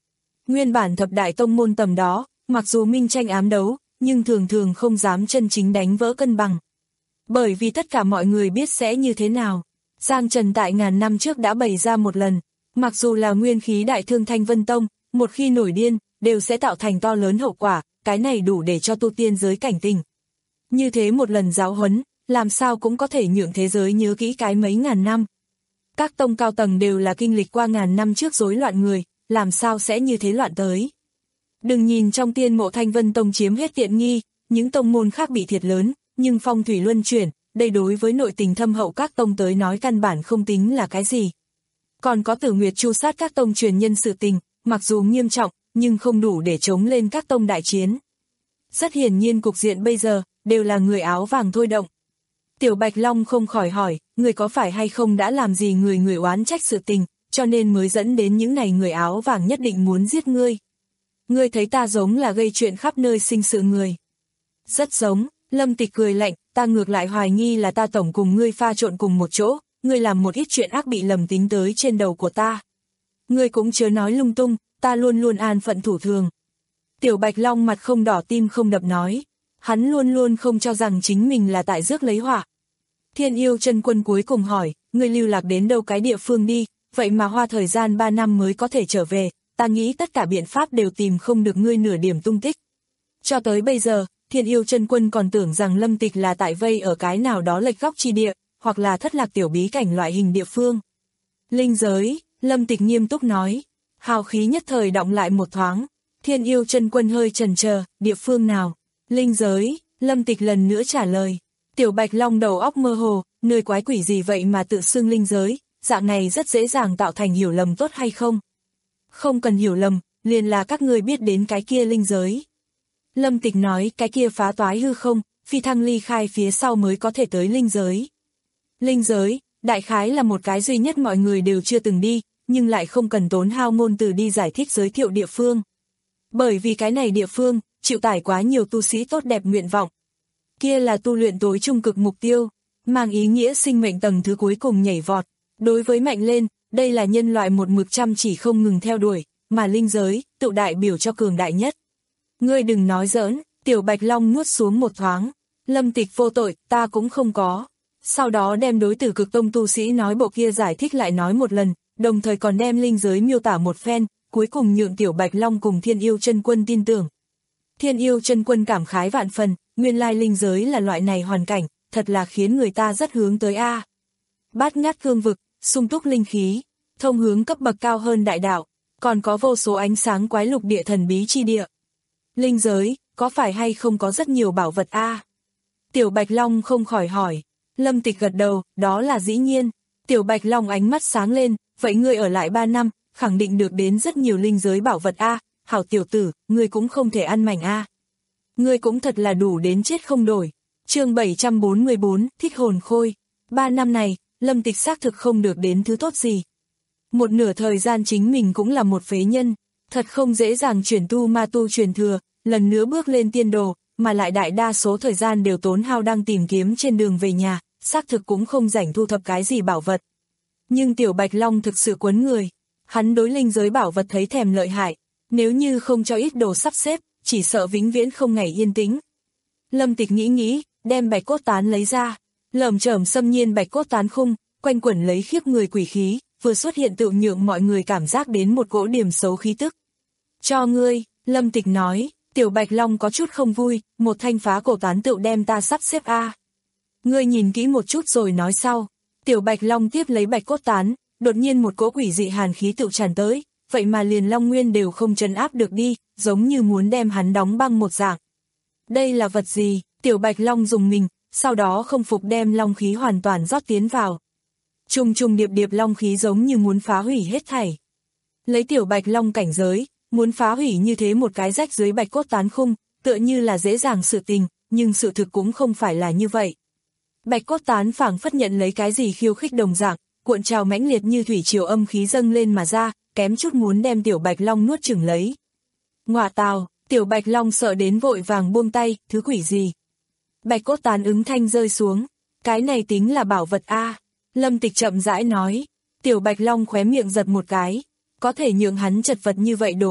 Nguyên bản thập đại tông môn tầm đó, mặc dù minh tranh ám đấu, nhưng thường thường không dám chân chính đánh vỡ cân bằng. Bởi vì tất cả mọi người biết sẽ như thế nào. Giang Trần tại ngàn năm trước đã bày ra một lần, mặc dù là nguyên khí đại thương Thanh Vân Tông, một khi nổi điên, đều sẽ tạo thành to lớn hậu quả, cái này đủ để cho tu tiên giới cảnh tỉnh. Như thế một lần giáo huấn, làm sao cũng có thể nhượng thế giới nhớ kỹ cái mấy ngàn năm. Các tông cao tầng đều là kinh lịch qua ngàn năm trước rối loạn người, làm sao sẽ như thế loạn tới. Đừng nhìn trong tiên mộ Thanh Vân Tông chiếm hết tiện nghi, những tông môn khác bị thiệt lớn, nhưng phong thủy luân chuyển, đây đối với nội tình thâm hậu các tông tới nói căn bản không tính là cái gì. Còn có Tử Nguyệt chu sát các tông truyền nhân sự tình, mặc dù nghiêm trọng, nhưng không đủ để chống lên các tông đại chiến. Rất hiển nhiên cục diện bây giờ, đều là người áo vàng thôi động. Tiểu Bạch Long không khỏi hỏi, người có phải hay không đã làm gì người người oán trách sự tình, cho nên mới dẫn đến những này người áo vàng nhất định muốn giết ngươi. Ngươi thấy ta giống là gây chuyện khắp nơi sinh sự người. Rất giống, Lâm Tịch cười lạnh, ta ngược lại hoài nghi là ta tổng cùng ngươi pha trộn cùng một chỗ, ngươi làm một ít chuyện ác bị lầm tính tới trên đầu của ta. Ngươi cũng chớ nói lung tung, ta luôn luôn an phận thủ thường. Tiểu Bạch Long mặt không đỏ tim không đập nói, hắn luôn luôn không cho rằng chính mình là tại rước lấy họa. Thiên Yêu Chân Quân cuối cùng hỏi, ngươi lưu lạc đến đâu cái địa phương đi, vậy mà hoa thời gian ba năm mới có thể trở về, ta nghĩ tất cả biện pháp đều tìm không được ngươi nửa điểm tung tích. Cho tới bây giờ, Thiên Yêu Chân Quân còn tưởng rằng Lâm Tịch là tại vây ở cái nào đó lệch góc chi địa, hoặc là thất lạc tiểu bí cảnh loại hình địa phương. Linh giới, Lâm Tịch nghiêm túc nói, hào khí nhất thời động lại một thoáng. Thiên Yêu Chân Quân hơi chần chờ, địa phương nào? Linh giới, Lâm Tịch lần nữa trả lời. Tiểu Bạch Long đầu óc mơ hồ, nơi quái quỷ gì vậy mà tự xưng linh giới, dạng này rất dễ dàng tạo thành hiểu lầm tốt hay không? Không cần hiểu lầm, liền là các ngươi biết đến cái kia linh giới. Lâm Tịch nói cái kia phá toái hư không, phi thăng ly khai phía sau mới có thể tới linh giới. Linh giới, đại khái là một cái duy nhất mọi người đều chưa từng đi, nhưng lại không cần tốn hao ngôn từ đi giải thích giới thiệu địa phương. Bởi vì cái này địa phương, chịu tải quá nhiều tu sĩ tốt đẹp nguyện vọng. Kia là tu luyện tối trung cực mục tiêu, mang ý nghĩa sinh mệnh tầng thứ cuối cùng nhảy vọt. Đối với mạnh lên, đây là nhân loại một mực chăm chỉ không ngừng theo đuổi, mà linh giới, tự đại biểu cho cường đại nhất. Ngươi đừng nói giỡn, Tiểu Bạch Long nuốt xuống một thoáng. Lâm Tịch vô tội, ta cũng không có. Sau đó đem đối tử cực tông tu sĩ nói bộ kia giải thích lại nói một lần, đồng thời còn đem linh giới miêu tả một phen, cuối cùng nhượng Tiểu Bạch Long cùng Thiên Yêu Chân Quân tin tưởng. Thiên Yêu Chân Quân cảm khái vạn phần, nguyên lai linh giới là loại này hoàn cảnh, thật là khiến người ta rất hướng tới a. Bát ngát cương vực, sung túc linh khí, thông hướng cấp bậc cao hơn đại đạo, còn có vô số ánh sáng quái lục địa thần bí chi địa. Linh giới, có phải hay không có rất nhiều bảo vật a? Tiểu Bạch Long không khỏi hỏi. Lâm Tịch gật đầu, đó là dĩ nhiên. Tiểu Bạch Long ánh mắt sáng lên, vậy ngươi ở lại ba năm, khẳng định được đến rất nhiều linh giới bảo vật a. Hảo tiểu tử, ngươi cũng không thể ăn mảnh a. Ngươi cũng thật là đủ đến chết không đổi. Chương bảy trăm bốn mươi bốn, thích hồn khôi. Ba năm này, Lâm Tịch xác thực không được đến thứ tốt gì. Một nửa thời gian chính mình cũng là một phế nhân, thật không dễ dàng chuyển tu ma tu truyền thừa, lần nữa bước lên tiên đồ, mà lại đại đa số thời gian đều tốn hao đang tìm kiếm trên đường về nhà, xác thực cũng không rảnh thu thập cái gì bảo vật. Nhưng Tiểu Bạch Long thực sự quấn người, hắn đối linh giới bảo vật thấy thèm lợi hại, nếu như không cho ít đồ sắp xếp, chỉ sợ vĩnh viễn không ngày yên tĩnh. Lâm Tịch nghĩ nghĩ, đem bạch cốt tán lấy ra, lởm chởm xâm nhiên bạch cốt tán khung, quanh quẩn lấy khiếp người quỷ khí, vừa xuất hiện tự nhượng mọi người cảm giác đến một cỗ điểm xấu khí tức. Cho ngươi, Lâm Tịch nói. Tiểu Bạch Long có chút không vui, một thanh phá cổ tán tựu đem ta sắp xếp a. Ngươi nhìn kỹ một chút rồi nói sau. Tiểu Bạch Long tiếp lấy bạch cốt tán, đột nhiên một cỗ quỷ dị hàn khí tựu tràn tới, vậy mà liền Long Nguyên đều không trấn áp được đi, giống như muốn đem hắn đóng băng một dạng. Đây là vật gì? Tiểu Bạch Long dùng mình, sau đó không phục đem long khí hoàn toàn rót tiến vào. Trùng trùng điệp điệp long khí giống như muốn phá hủy hết thảy. Lấy Tiểu Bạch Long cảnh giới, muốn phá hủy như thế một cái rách dưới bạch cốt tán khung, tựa như là dễ dàng sự tình, nhưng sự thực cũng không phải là như vậy. Bạch cốt tán phảng phất nhận lấy cái gì khiêu khích đồng dạng, cuộn trào mãnh liệt như thủy triều âm khí dâng lên mà ra, kém chút muốn đem Tiểu Bạch Long nuốt chửng lấy. Ngọa tào, Tiểu Bạch Long sợ đến vội vàng buông tay, thứ quỷ gì? Bạch cốt tán ứng thanh rơi xuống, cái này tính là bảo vật a. Lâm Tịch chậm rãi nói. Tiểu Bạch Long khóe miệng giật một cái. Có thể nhượng hắn chật vật như vậy đồ vật,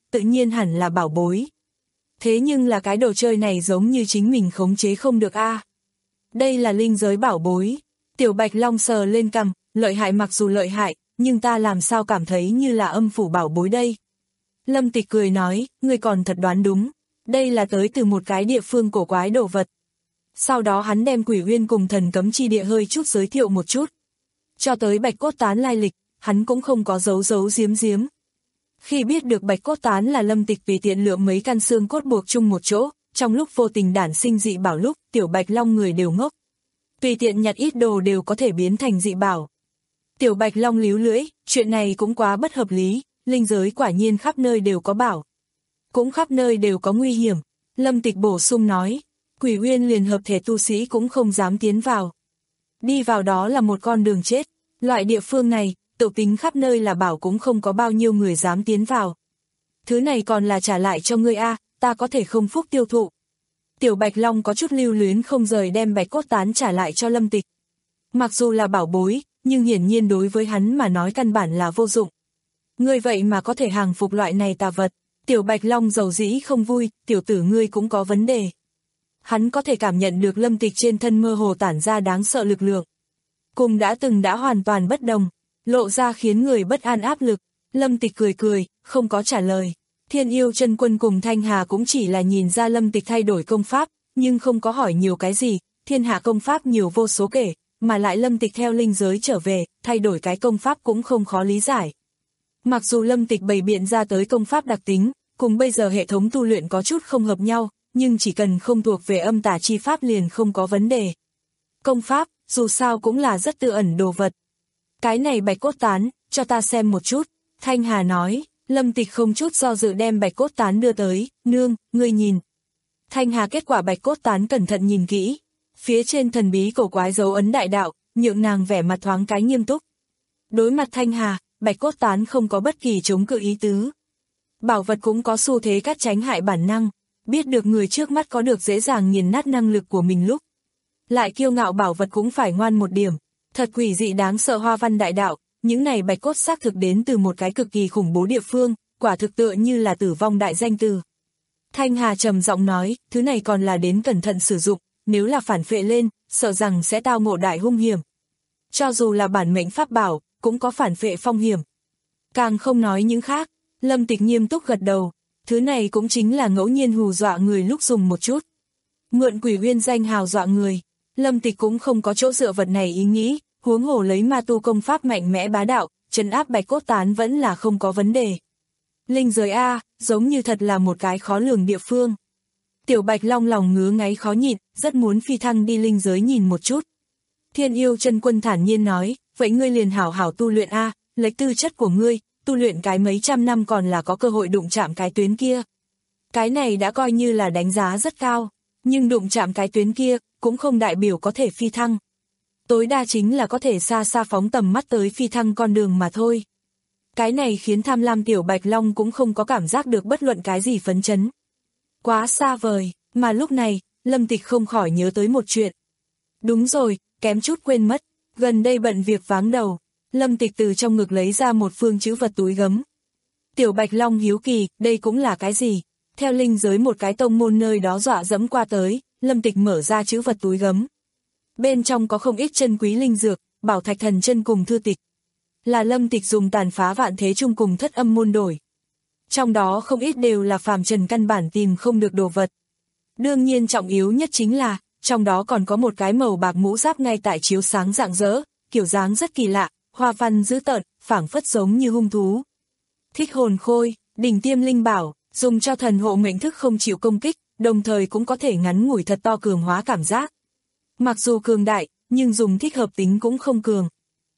tự nhiên hẳn là bảo bối. Thế nhưng là cái đồ chơi này giống như chính mình khống chế không được a. Đây là linh giới bảo bối. Tiểu Bạch Long sờ lên cằm, lợi hại mặc dù lợi hại, nhưng ta làm sao cảm thấy như là âm phủ bảo bối đây. Lâm Tịch cười nói, ngươi còn thật đoán đúng. Đây là tới từ một cái địa phương cổ quái đồ vật. Sau đó hắn đem Quỷ Uyên cùng thần cấm chi địa hơi chút giới thiệu một chút. Cho tới Bạch Cốt Tán lai lịch, hắn cũng không có giấu giấu giếm giếm. Khi biết được Bạch Cốt Tán là Lâm Tịch vì tiện lựa mấy căn xương cốt buộc chung một chỗ, trong lúc vô tình đản sinh dị bảo lúc, Tiểu Bạch Long người đều ngốc. Tùy tiện nhặt ít đồ đều có thể biến thành dị bảo. Tiểu Bạch Long líu lưỡi, chuyện này cũng quá bất hợp lý, linh giới quả nhiên khắp nơi đều có bảo. Cũng khắp nơi đều có nguy hiểm. Lâm Tịch bổ sung nói, Quỷ Uyên liền hợp thể tu sĩ cũng không dám tiến vào. Đi vào đó là một con đường chết. Loại địa phương này, tự tính khắp nơi là bảo cũng không có bao nhiêu người dám tiến vào. Thứ này còn là trả lại cho ngươi a, ta có thể không phúc tiêu thụ. Tiểu Bạch Long có chút lưu luyến không rời đem Bạch Cốt Tán trả lại cho Lâm Tịch. Mặc dù là bảo bối, nhưng hiển nhiên đối với hắn mà nói căn bản là vô dụng. Ngươi vậy mà có thể hàng phục loại này tà vật. Tiểu Bạch Long dầu dĩ không vui, tiểu tử ngươi cũng có vấn đề. Hắn có thể cảm nhận được Lâm Tịch trên thân mơ hồ tản ra đáng sợ lực lượng. Cùng đã từng đã hoàn toàn bất đồng, lộ ra khiến người bất an áp lực. Lâm Tịch cười cười, không có trả lời. Thiên Yêu Chân Quân cùng Thanh Hà cũng chỉ là nhìn ra Lâm Tịch thay đổi công pháp, nhưng không có hỏi nhiều cái gì, thiên hạ công pháp nhiều vô số kể, mà lại Lâm Tịch theo linh giới trở về, thay đổi cái công pháp cũng không khó lý giải. Mặc dù Lâm Tịch bày biện ra tới công pháp đặc tính, cùng bây giờ hệ thống tu luyện có chút không hợp nhau, nhưng chỉ cần không thuộc về âm tà chi pháp liền không có vấn đề. Công pháp, dù sao cũng là rất tự ẩn đồ vật. Cái này Bạch Cốt Tán, cho ta xem một chút, Thanh Hà nói. Lâm Tịch không chút do dự đem Bạch Cốt Tán đưa tới, nương, ngươi nhìn. Thanh Hà kết quả Bạch Cốt Tán cẩn thận nhìn kỹ, phía trên thần bí cổ quái dấu ấn đại đạo, nhượng nàng vẻ mặt thoáng cái nghiêm túc. Đối mặt Thanh Hà, Bạch Cốt Tán không có bất kỳ chống cự ý tứ. Bảo vật cũng có xu thế cắt tránh hại bản năng, biết được người trước mắt có được dễ dàng nghiền nát năng lực của mình lúc. Lại kiêu ngạo bảo vật cũng phải ngoan một điểm, thật quỷ dị đáng sợ hoa văn đại đạo. Những này bạch cốt xác thực đến từ một cái cực kỳ khủng bố địa phương, quả thực tựa như là tử vong đại danh từ. Thanh Hà trầm giọng nói, thứ này còn là đến cẩn thận sử dụng, nếu là phản phệ lên, sợ rằng sẽ tao ngộ đại hung hiểm. Cho dù là bản mệnh pháp bảo, cũng có phản phệ phong hiểm. Càng không nói những khác, Lâm Tịch nghiêm túc gật đầu, thứ này cũng chính là ngẫu nhiên hù dọa người lúc dùng một chút. Mượn Quỷ Uyên danh hào dọa người, Lâm Tịch cũng không có chỗ dựa vật này ý nghĩ. Huống hồ lấy ma tu công pháp mạnh mẽ bá đạo, trấn áp Bạch Cốt Tán vẫn là không có vấn đề. Linh giới A, giống như thật là một cái khó lường địa phương. Tiểu Bạch Long lòng ngứa ngáy khó nhịn, rất muốn phi thăng đi linh giới nhìn một chút. Thiên Yêu Chân Quân thản nhiên nói, vậy ngươi liền hảo hảo tu luyện A, lấy tư chất của ngươi, tu luyện cái mấy trăm năm còn là có cơ hội đụng chạm cái tuyến kia. Cái này đã coi như là đánh giá rất cao, nhưng đụng chạm cái tuyến kia, cũng không đại biểu có thể phi thăng. Tối đa chính là có thể xa xa phóng tầm mắt tới phi thăng con đường mà thôi. Cái này khiến tham lam Tiểu Bạch Long cũng không có cảm giác được bất luận cái gì phấn chấn. Quá xa vời, mà lúc này, Lâm Tịch không khỏi nhớ tới một chuyện. Đúng rồi, kém chút quên mất, gần đây bận việc váng đầu, Lâm Tịch từ trong ngực lấy ra một phương chữ vật túi gấm. Tiểu Bạch Long hiếu kỳ, đây cũng là cái gì? Theo linh giới một cái tông môn nơi đó dọa dẫm qua tới, Lâm Tịch mở ra chữ vật túi gấm. Bên trong có không ít chân quý linh dược, bảo thạch thần chân cùng thư tịch. Là Lâm Tịch dùng tàn phá vạn thế chung cùng thất âm môn đổi. Trong đó không ít đều là phàm trần căn bản tìm không được đồ vật. Đương nhiên trọng yếu nhất chính là, trong đó còn có một cái màu bạc mũ giáp ngay tại chiếu sáng rạng rỡ, kiểu dáng rất kỳ lạ, hoa văn dữ tợn, phảng phất giống như hung thú. Thích hồn khôi, đỉnh tiêm linh bảo, dùng cho thần hộ mệnh thức không chịu công kích, đồng thời cũng có thể ngắn ngủi thật to cường hóa cảm giác. Mặc dù cường đại, nhưng dùng thích hợp tính cũng không cường.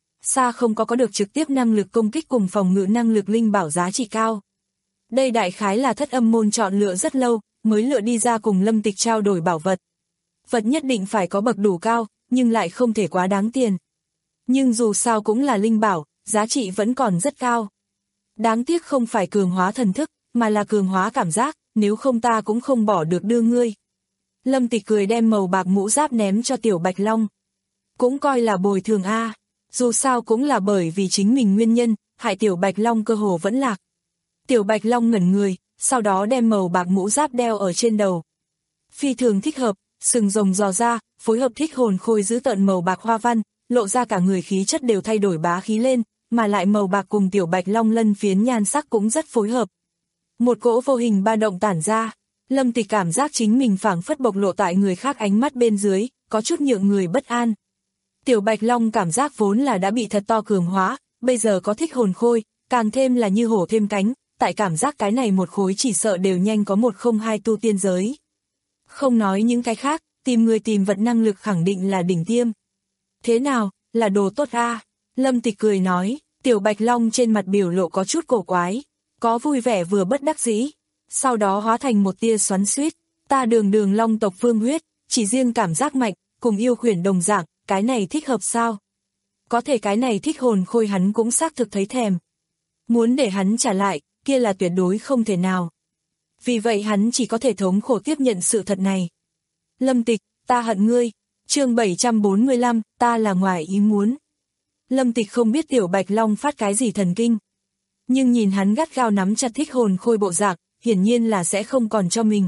Xa không có có được trực tiếp năng lực công kích cùng phòng ngự năng lực linh bảo giá trị cao. Đây đại khái là thất âm môn chọn lựa rất lâu, mới lựa đi ra cùng Lâm Tịch trao đổi bảo vật. Vật nhất định phải có bậc đủ cao, nhưng lại không thể quá đáng tiền. Nhưng dù sao cũng là linh bảo, giá trị vẫn còn rất cao. Đáng tiếc không phải cường hóa thần thức, mà là cường hóa cảm giác, nếu không ta cũng không bỏ được đưa ngươi. Lâm Tịch cười đem màu bạc mũ giáp ném cho Tiểu Bạch Long. Cũng coi là bồi thường a, à. Dù sao cũng là bởi vì chính mình nguyên nhân, hại Tiểu Bạch Long cơ hồ vẫn lạc. Tiểu Bạch Long ngẩn người, sau đó đem màu bạc mũ giáp đeo ở trên đầu. Phi thường thích hợp, sừng rồng dò ra, phối hợp thích hồn khôi giữ tợn màu bạc hoa văn, lộ ra cả người khí chất đều thay đổi bá khí lên, mà lại màu bạc cùng Tiểu Bạch Long lân phiến nhan sắc cũng rất phối hợp. Một cỗ vô hình ba động tản ra, Lâm Tịch cảm giác chính mình phảng phất bộc lộ tại người khác ánh mắt bên dưới, có chút nhượng người bất an. Tiểu Bạch Long cảm giác vốn là đã bị thật to cường hóa, bây giờ có thích hồn khôi, càng thêm là như hổ thêm cánh, tại cảm giác cái này một khối chỉ sợ đều nhanh có một không hai tu tiên giới. Không nói những cái khác, tìm người tìm vật năng lực khẳng định là đỉnh tiêm. Thế nào, là đồ tốt a? À? Lâm Tịch cười nói, Tiểu Bạch Long trên mặt biểu lộ có chút cổ quái, có vui vẻ vừa bất đắc dĩ, sau đó hóa thành một tia xoắn xuýt, ta đường đường long tộc phương huyết, chỉ riêng cảm giác mạnh, cùng yêu khuyển đồng dạng, cái này thích hợp sao? Có thể cái này thích hồn khôi hắn cũng xác thực thấy thèm. Muốn để hắn trả lại, kia là tuyệt đối không thể nào. Vì vậy hắn chỉ có thể thống khổ tiếp nhận sự thật này. Lâm Tịch, ta hận ngươi. Chương bảy trăm bốn mươi lăm, ta là ngoài ý muốn. Lâm Tịch không biết Tiểu Bạch Long phát cái gì thần kinh. Nhưng nhìn hắn gắt gao nắm chặt thích hồn khôi bộ dạng, hiển nhiên là sẽ không còn cho mình.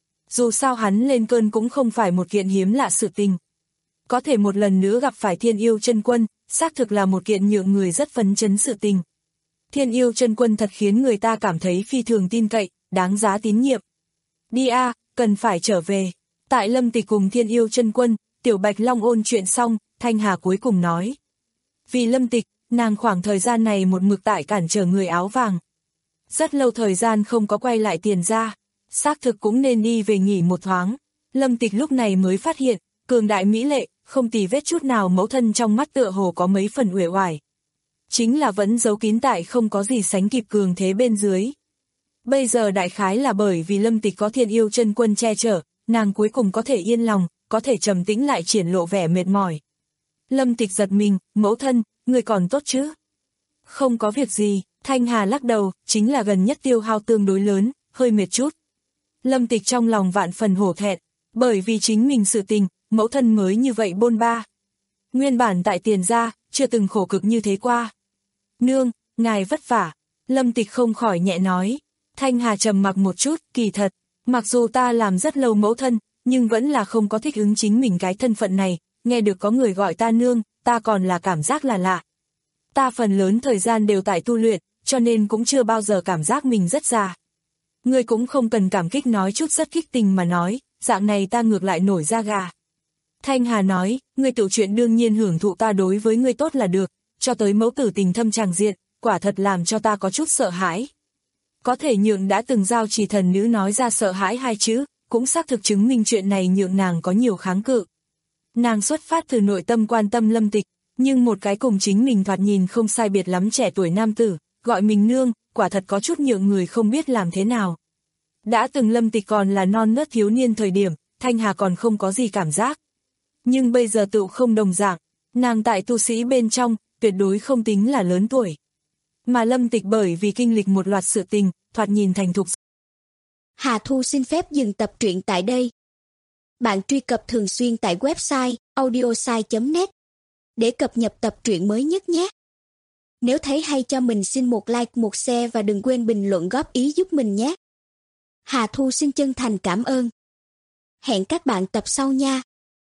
Dù sao hắn lên cơn cũng không phải một kiện hiếm lạ sự tình. Có thể một lần nữa gặp phải Thiên Yêu Chân Quân, xác thực là một kiện nhượng người rất phấn chấn sự tình. Thiên Yêu Chân Quân thật khiến người ta cảm thấy phi thường tin cậy, đáng giá tín nhiệm. Đi a, cần phải trở về. Tại Lâm Tịch cùng Thiên Yêu Chân Quân, Tiểu Bạch Long ôn chuyện xong, Thanh Hà cuối cùng nói. Vì Lâm Tịch, nàng khoảng thời gian này một mực tại cản trở người áo vàng. Rất lâu thời gian không có quay lại tiền ra, xác thực cũng nên đi về nghỉ một thoáng. Lâm Tịch lúc này mới phát hiện, cường đại mỹ lệ, không tì vết chút nào mẫu thân trong mắt tựa hồ có mấy phần uể oải. Chính là vẫn giấu kín tại không có gì sánh kịp cường thế bên dưới. Bây giờ đại khái là bởi vì Lâm Tịch có Thiên Yêu Chân Quân che chở, nàng cuối cùng có thể yên lòng, có thể trầm tĩnh lại triển lộ vẻ mệt mỏi. Lâm Tịch giật mình, mẫu thân, người còn tốt chứ? Không có việc gì, Thanh Hà lắc đầu, chính là gần nhất tiêu hao tương đối lớn, hơi mệt chút. Lâm Tịch trong lòng vạn phần hổ thẹn, bởi vì chính mình sự tình, mẫu thân mới như vậy bôn ba. Nguyên bản tại tiền gia, chưa từng khổ cực như thế qua. Nương, ngài vất vả, Lâm Tịch không khỏi nhẹ nói. Thanh Hà trầm mặc một chút, kỳ thật, mặc dù ta làm rất lâu mẫu thân, nhưng vẫn là không có thích ứng chính mình cái thân phận này, nghe được có người gọi ta nương, ta còn là cảm giác là lạ. Ta phần lớn thời gian đều tại tu luyện, cho nên cũng chưa bao giờ cảm giác mình rất già. Ngươi cũng không cần cảm kích nói chút rất kích tình mà nói, dạng này ta ngược lại nổi da gà. Thanh Hà nói, ngươi tự chuyện đương nhiên hưởng thụ ta đối với ngươi tốt là được, cho tới mẫu tử tình thâm tràng diện, quả thật làm cho ta có chút sợ hãi. Có thể nhượng đã từng giao trì thần nữ nói ra sợ hãi hai chữ, cũng xác thực chứng minh chuyện này nhượng nàng có nhiều kháng cự. Nàng xuất phát từ nội tâm quan tâm Lâm Tịch, nhưng một cái cùng chính mình thoạt nhìn không sai biệt lắm trẻ tuổi nam tử, gọi mình nương, quả thật có chút nhượng người không biết làm thế nào. Đã từng Lâm Tịch còn là non nớt thiếu niên thời điểm, Thanh Hà còn không có gì cảm giác. Nhưng bây giờ tự không đồng dạng, nàng tại tu sĩ bên trong, tuyệt đối không tính là lớn tuổi. Mà Lâm Tịch bởi vì kinh lịch một loạt sự tình, thoạt nhìn thành thục. Hà Thu xin phép dừng tập truyện tại đây. Bạn truy cập thường xuyên tại website audiosai chấm net để cập nhật tập truyện mới nhất nhé. Nếu thấy hay cho mình xin một like, một share và đừng quên bình luận góp ý giúp mình nhé. Hà Thu xin chân thành cảm ơn. Hẹn các bạn tập sau nha.